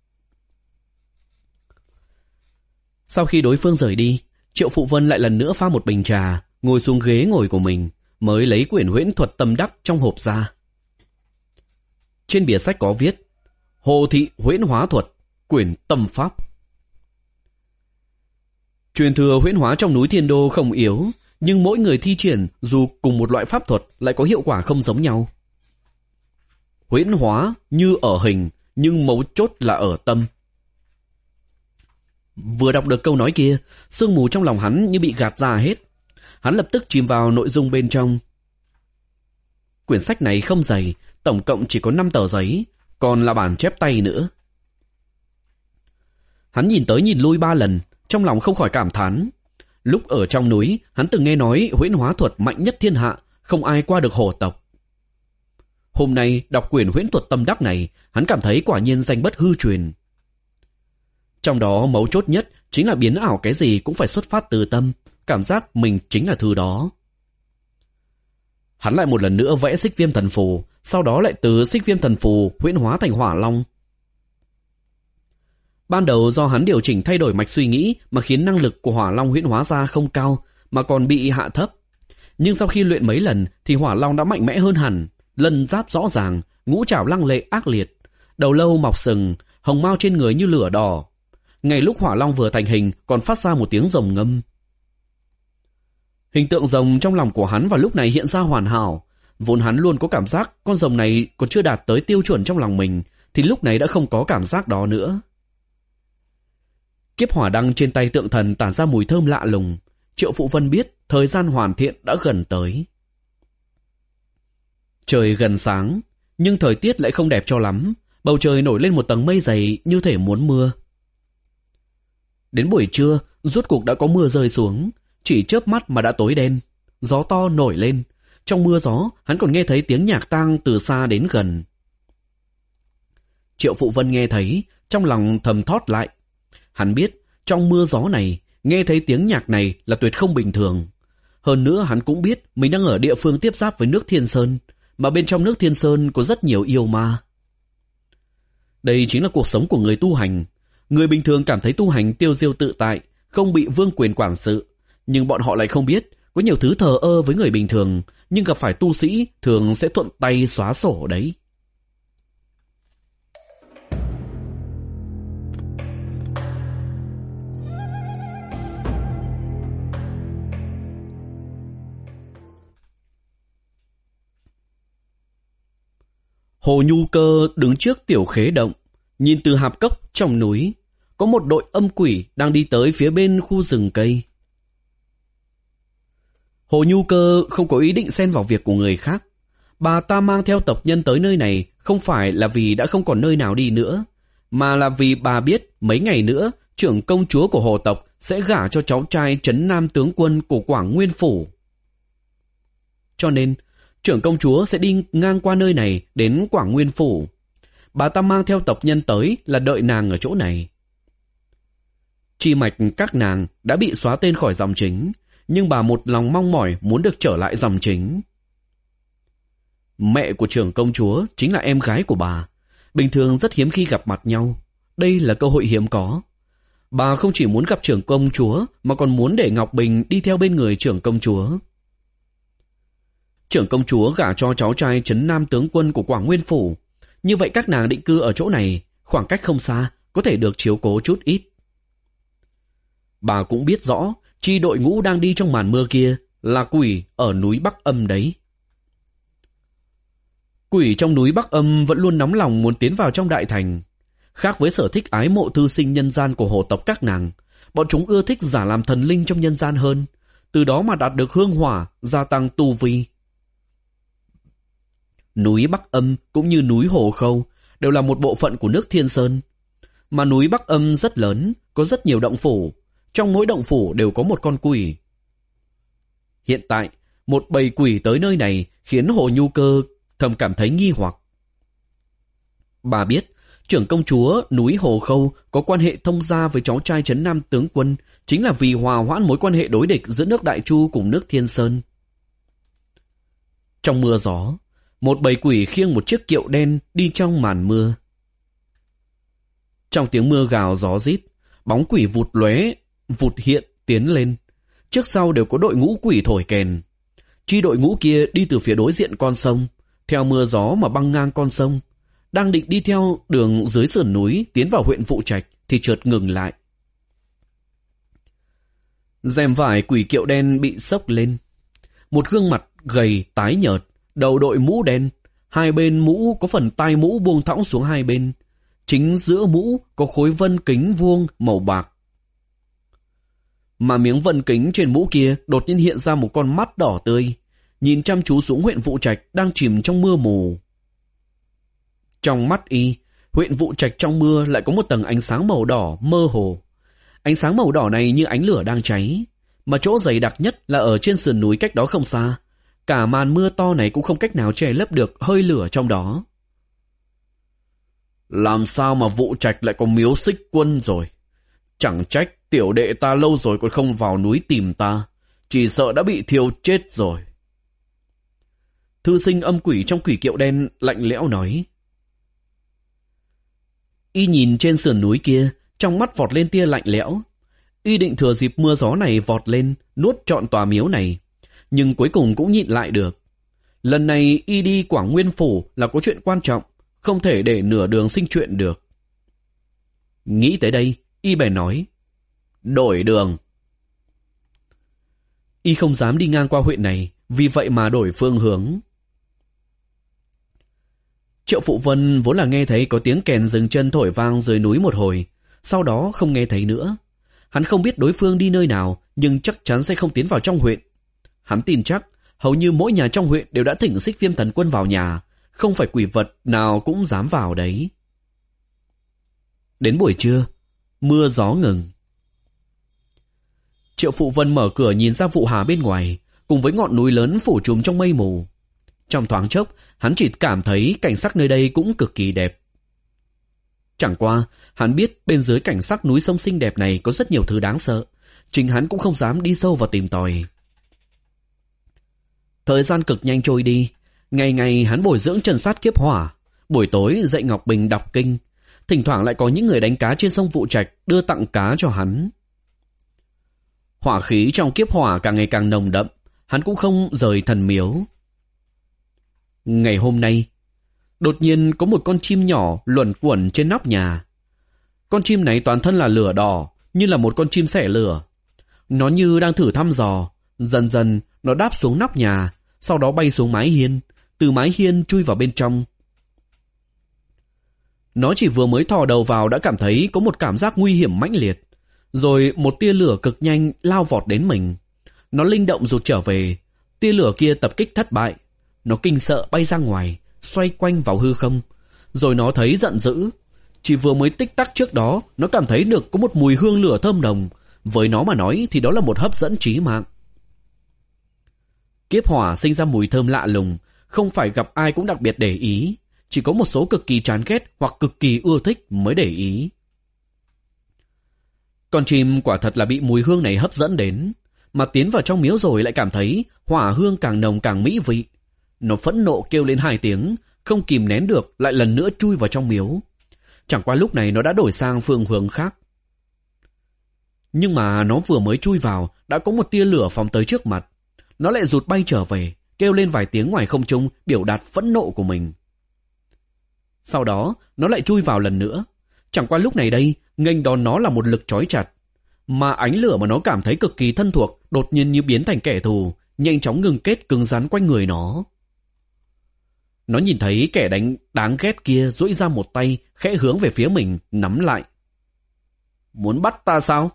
Sau khi đối phương rời đi, Triệu Phụ Vân lại lần nữa pha một bình trà, ngồi xuống ghế ngồi của mình, mới lấy quyển huyễn thuật tâm đắc trong hộp ra. Trên bìa sách có viết: Hồ Thị Huyễn Hóa Thuật, quyển tâm pháp. Truyền thừa huyễn hóa trong núi Thiên Đô không yếu, nhưng mỗi người thi triển dù cùng một loại pháp thuật lại có hiệu quả không giống nhau. Huyễn hóa như ở hình, nhưng mấu chốt là ở tâm. Vừa đọc được câu nói kia, sương mù trong lòng hắn như bị gạt ra hết. Hắn lập tức chìm vào nội dung bên trong. Quyển sách này không dày, tổng cộng chỉ có năm tờ giấy, còn là bản chép tay nữa. Hắn nhìn tới nhìn lui ba lần, trong lòng không khỏi cảm thán. Lúc ở trong núi, hắn từng nghe nói huyễn hóa thuật mạnh nhất thiên hạ, không ai qua được hổ tộc. Hôm nay đọc quyển huyễn thuật tâm đắc này, hắn cảm thấy quả nhiên danh bất hư truyền. Trong đó mấu chốt nhất chính là biến ảo cái gì cũng phải xuất phát từ tâm, cảm giác mình chính là thứ đó. Hắn lại một lần nữa vẽ xích viêm thần phù, sau đó lại từ xích viêm thần phù huyễn hóa thành hỏa long. Ban đầu do hắn điều chỉnh thay đổi mạch suy nghĩ mà khiến năng lực của hỏa long huyễn hóa ra không cao mà còn bị hạ thấp. Nhưng sau khi luyện mấy lần thì hỏa long đã mạnh mẽ hơn hẳn, lân giáp rõ ràng, ngũ trảo lăng lệ ác liệt, đầu lâu mọc sừng, hồng mao trên người như lửa đỏ. Ngay lúc hỏa long vừa thành hình còn phát ra một tiếng rồng ngâm. Hình tượng rồng trong lòng của hắn vào lúc này hiện ra hoàn hảo. Vốn hắn luôn có cảm giác con rồng này còn chưa đạt tới tiêu chuẩn trong lòng mình, thì lúc này đã không có cảm giác đó nữa. Kiếp hỏa đăng trên tay tượng thần tản ra mùi thơm lạ lùng. Triệu Phụ Vân biết thời gian hoàn thiện đã gần tới. Trời gần sáng, nhưng thời tiết lại không đẹp cho lắm. Bầu trời nổi lên một tầng mây dày như thể muốn mưa. Đến buổi trưa, rốt cuộc đã có mưa rơi xuống. Chỉ chớp mắt mà đã tối đen. Gió to nổi lên. Trong mưa gió, hắn còn nghe thấy tiếng nhạc tang từ xa đến gần. Triệu Phụ Vân nghe thấy, trong lòng thầm thót lại. Hắn biết, trong mưa gió này, nghe thấy tiếng nhạc này là tuyệt không bình thường. Hơn nữa hắn cũng biết mình đang ở địa phương tiếp giáp với nước Thiên Sơn, mà bên trong nước Thiên Sơn có rất nhiều yêu ma. Đây chính là cuộc sống của người tu hành. Người bình thường cảm thấy tu hành tiêu diêu tự tại, không bị vương quyền quản sự. Nhưng bọn họ lại không biết, có nhiều thứ thờ ơ với người bình thường, nhưng gặp phải tu sĩ thường sẽ thuận tay xóa sổ đấy. Hồ Nhu Cơ đứng trước tiểu khế động, nhìn từ hạp cốc trong núi, có một đội âm quỷ đang đi tới phía bên khu rừng cây. Hồ Nhu Cơ không có ý định xen vào việc của người khác. Bà ta mang theo tộc nhân tới nơi này không phải là vì đã không còn nơi nào đi nữa, mà là vì bà biết mấy ngày nữa trưởng công chúa của hồ tộc sẽ gả cho cháu trai trấn nam tướng quân của Quảng Nguyên Phủ. Cho nên, trưởng công chúa sẽ đi ngang qua nơi này đến Quảng Nguyên Phủ. Bà ta mang theo tộc nhân tới là đợi nàng ở chỗ này. Chi mạch các nàng đã bị xóa tên khỏi dòng chính, nhưng bà một lòng mong mỏi muốn được trở lại dòng chính. Mẹ của trưởng công chúa chính là em gái của bà. Bình thường rất hiếm khi gặp mặt nhau. Đây là cơ hội hiếm có. Bà không chỉ muốn gặp trưởng công chúa, mà còn muốn để Ngọc Bình đi theo bên người trưởng công chúa. Trưởng công chúa gả cho cháu trai trấn nam tướng quân của Quảng Nguyên Phủ. Như vậy các nàng định cư ở chỗ này, khoảng cách không xa, có thể được chiếu cố chút ít. Bà cũng biết rõ, chi đội ngũ đang đi trong màn mưa kia là quỷ ở núi Bắc Âm đấy. Quỷ trong núi Bắc Âm vẫn luôn nóng lòng muốn tiến vào trong đại thành. Khác với sở thích ái mộ thư sinh nhân gian của hồ tộc các nàng, bọn chúng ưa thích giả làm thần linh trong nhân gian hơn, từ đó mà đạt được hương hỏa, gia tăng tu vi. Núi Bắc Âm cũng như núi Hồ Khâu đều là một bộ phận của nước Thiên Sơn. Mà núi Bắc Âm rất lớn, có rất nhiều động phủ. Trong mỗi động phủ đều có một con quỷ. Hiện tại, một bầy quỷ tới nơi này khiến Hồ Nhu Cơ thầm cảm thấy nghi hoặc. Bà biết, trưởng công chúa núi Hồ Khâu có quan hệ thông gia với cháu trai trấn nam tướng quân, chính là vì hòa hoãn mối quan hệ đối địch giữa nước Đại Chu cùng nước Thiên Sơn. Trong mưa gió, một bầy quỷ khiêng một chiếc kiệu đen đi trong màn mưa. Trong tiếng mưa gào gió rít, bóng quỷ vụt lóe, vụt hiện tiến lên. Trước sau đều có đội ngũ quỷ thổi kèn. Chi đội ngũ kia đi từ phía đối diện con sông, theo mưa gió mà băng ngang con sông. Đang định đi theo đường dưới sườn núi tiến vào huyện Vụ Trạch thì chợt ngừng lại. Rèm vải quỷ kiệu đen bị xốc lên. Một gương mặt gầy tái nhợt, đầu đội mũ đen, hai bên mũ có phần tai mũ buông thõng xuống hai bên. Chính giữa mũ có khối vân kính vuông màu bạc. Mà miếng vân kính trên mũ kia đột nhiên hiện ra một con mắt đỏ tươi, nhìn chăm chú xuống huyện Vụ Trạch đang chìm trong mưa mù. Trong mắt y, huyện Vụ Trạch trong mưa lại có một tầng ánh sáng màu đỏ mơ hồ. Ánh sáng màu đỏ này như ánh lửa đang cháy, mà chỗ dày đặc nhất là ở trên sườn núi cách đó không xa. Cả màn mưa to này cũng không cách nào che lấp được hơi lửa trong đó. Làm sao mà Vụ Trạch lại có miếu xích quân rồi? Chẳng trách tiểu đệ ta lâu rồi còn không vào núi tìm ta, chỉ sợ đã bị thiêu chết rồi. Thư sinh âm quỷ trong quỷ kiệu đen lạnh lẽo nói. Y nhìn trên sườn núi kia, trong mắt vọt lên tia lạnh lẽo. Y định thừa dịp mưa gió này vọt lên, nuốt trọn tòa miếu này, nhưng cuối cùng cũng nhịn lại được. Lần này y đi Quảng Nguyên Phủ là có chuyện quan trọng, không thể để nửa đường sinh chuyện được. Nghĩ tới đây, y bèn nói, đổi đường. Y không dám đi ngang qua huyện này, vì vậy mà đổi phương hướng. Triệu Phụ Vân vốn là nghe thấy có tiếng kèn dừng chân thổi vang dưới núi một hồi, sau đó không nghe thấy nữa. Hắn không biết đối phương đi nơi nào, nhưng chắc chắn sẽ không tiến vào trong huyện. Hắn tin chắc, hầu như mỗi nhà trong huyện đều đã thỉnh Xích Viêm Thần Quân vào nhà, không phải quỷ vật nào cũng dám vào đấy. Đến buổi trưa, mưa gió ngừng. Triệu Phụ Vân mở cửa nhìn ra Vụ Hà bên ngoài, cùng với ngọn núi lớn phủ trùm trong mây mù. Trong thoáng chốc, hắn chỉ cảm thấy cảnh sắc nơi đây cũng cực kỳ đẹp. Chẳng qua, hắn biết bên dưới cảnh sắc núi sông xinh đẹp này có rất nhiều thứ đáng sợ, chính hắn cũng không dám đi sâu vào tìm tòi. Thời gian cực nhanh trôi đi, ngày ngày hắn bồi dưỡng chân sát kiếp hỏa, buổi tối dạy Ngọc Bình đọc kinh, thỉnh thoảng lại có những người đánh cá trên sông Vụ Trạch đưa tặng cá cho hắn. Hỏa khí trong kiếp hỏa càng ngày càng nồng đậm, hắn cũng không rời thần miếu. Ngày hôm nay, đột nhiên có một con chim nhỏ luẩn quẩn trên nóc nhà. Con chim này toàn thân là lửa đỏ, như là một con chim sẻ lửa. Nó như đang thử thăm dò, dần dần nó đáp xuống nóc nhà, sau đó bay xuống mái hiên, từ mái hiên chui vào bên trong. Nó chỉ vừa mới thò đầu vào đã cảm thấy có một cảm giác nguy hiểm mãnh liệt, rồi một tia lửa cực nhanh lao vọt đến mình. Nó linh động rụt trở về, tia lửa kia tập kích thất bại. Nó kinh sợ bay ra ngoài, xoay quanh vào hư không, rồi nó thấy giận dữ. Chỉ vừa mới tích tắc trước đó, nó cảm thấy được có một mùi hương lửa thơm nồng. Với nó mà nói thì đó là một hấp dẫn chí mạng. Kiếp hỏa sinh ra mùi thơm lạ lùng, không phải gặp ai cũng đặc biệt để ý, chỉ có một số cực kỳ chán ghét hoặc cực kỳ ưa thích mới để ý. Con chim quả thật là bị mùi hương này hấp dẫn đến, mà tiến vào trong miếu rồi lại cảm thấy hỏa hương càng nồng càng mỹ vị. Nó phẫn nộ kêu lên hai tiếng, không kìm nén được lại lần nữa chui vào trong miếu. Chẳng qua lúc này nó đã đổi sang phương hướng khác. Nhưng mà nó vừa mới chui vào, đã có một tia lửa phóng tới trước mặt. Nó lại rụt bay trở về, kêu lên vài tiếng ngoài không trung biểu đạt phẫn nộ của mình. Sau đó, nó lại chui vào lần nữa. Chẳng qua lúc này đây, nghênh đón nó là một lực trói chặt. Mà ánh lửa mà nó cảm thấy cực kỳ thân thuộc đột nhiên như biến thành kẻ thù, nhanh chóng ngừng kết cứng rắn quanh người nó. Nó nhìn thấy kẻ đánh đáng ghét kia duỗi ra một tay, khẽ hướng về phía mình, nắm lại. Muốn bắt ta sao?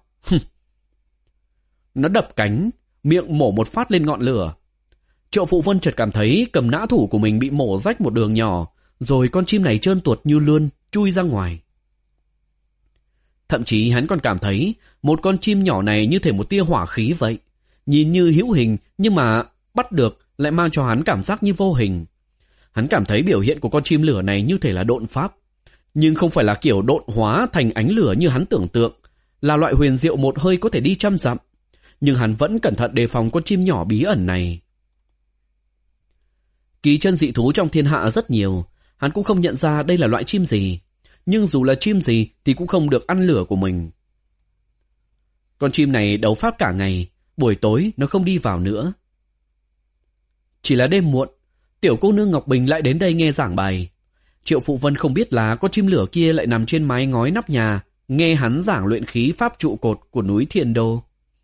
Nó đập cánh, miệng mổ một phát lên ngọn lửa. Triệu Phụ Vân chợt cảm thấy cầm nã thủ của mình bị mổ rách một đường nhỏ, rồi con chim này trơn tuột như lươn, chui ra ngoài. Thậm chí hắn còn cảm thấy một con chim nhỏ này như thể một tia hỏa khí vậy. Nhìn như hữu hình, nhưng mà bắt được lại mang cho hắn cảm giác như vô hình. Hắn cảm thấy biểu hiện của con chim lửa này như thể là độn pháp, nhưng không phải là kiểu độn hóa thành ánh lửa như hắn tưởng tượng, là loại huyền diệu một hơi có thể đi trăm dặm. Nhưng hắn vẫn cẩn thận đề phòng con chim nhỏ bí ẩn này. Kỳ chân dị thú trong thiên hạ rất nhiều, hắn cũng không nhận ra đây là loại chim gì. Nhưng dù là chim gì thì cũng không được ăn lửa của mình. Con chim này đấu pháp cả ngày, buổi tối nó không đi vào nữa. Chỉ là đêm muộn, tiểu cô nương Ngọc Bình lại đến đây nghe giảng bài. Triệu Phụ Vân không biết là con chim lửa kia lại nằm trên mái ngói nắp nhà, nghe hắn giảng luyện khí pháp trụ cột của núi Thiên Đô.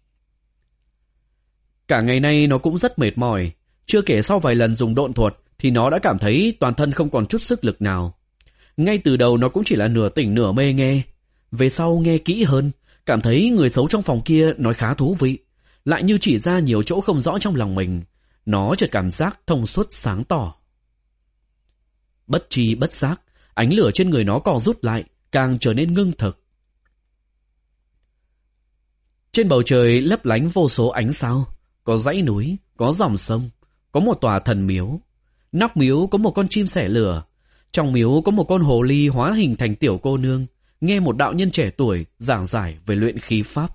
Cả ngày nay nó cũng rất mệt mỏi, chưa kể sau vài lần dùng độn thuật thì nó đã cảm thấy toàn thân không còn chút sức lực nào. Ngay từ đầu nó cũng chỉ là nửa tỉnh nửa mê nghe. Về sau nghe kỹ hơn, cảm thấy người xấu trong phòng kia nói khá thú vị, lại như chỉ ra nhiều chỗ không rõ trong lòng mình. Nó chợt cảm giác thông suốt sáng tỏ. Bất tri bất giác, ánh lửa trên người nó co rút lại, càng trở nên ngưng thực. Trên bầu trời lấp lánh vô số ánh sao, có dãy núi, có dòng sông, có một tòa thần miếu. Nóc miếu có một con chim sẻ lửa. Trong miếu có một con hồ ly hóa hình thành tiểu cô nương, nghe một đạo nhân trẻ tuổi giảng giải về luyện khí pháp.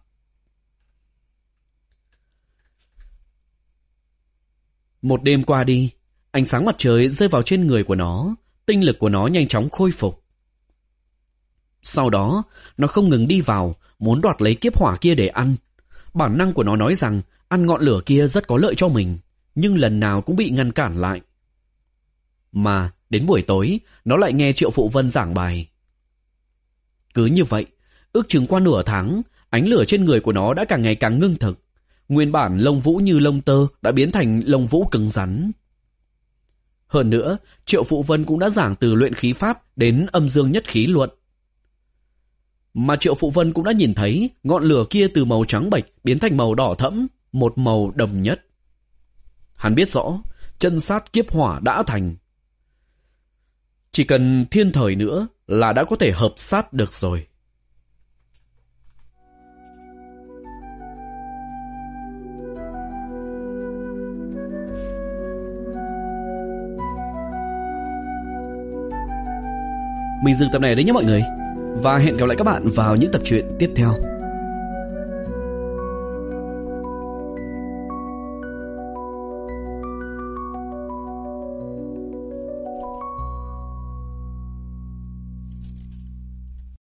Một đêm qua đi, ánh sáng mặt trời rơi vào trên người của nó, tinh lực của nó nhanh chóng khôi phục. Sau đó, nó không ngừng đi vào, muốn đoạt lấy kiếp hỏa kia để ăn. Bản năng của nó nói rằng ăn ngọn lửa kia rất có lợi cho mình, nhưng lần nào cũng bị ngăn cản lại. Mà đến buổi tối, nó lại nghe Triệu Phụ Vân giảng bài. Cứ như vậy, ước chừng qua nửa tháng, ánh lửa trên người của nó đã càng ngày càng ngưng thực. Nguyên bản lông vũ như lông tơ đã biến thành lông vũ cứng rắn. Hơn nữa, Triệu Phụ Vân cũng đã giảng từ luyện khí pháp đến âm dương nhất khí luận. Mà Triệu Phụ Vân cũng đã nhìn thấy ngọn lửa kia từ màu trắng bệch biến thành màu đỏ thẫm, một màu đồng nhất. Hắn biết rõ, chân sát kiếp hỏa đã thành. Chỉ cần thiên thời nữa là đã có thể hợp sát được rồi. Mình dừng tập này đấy nhé mọi người. Và hẹn gặp lại các bạn vào những tập truyện tiếp theo.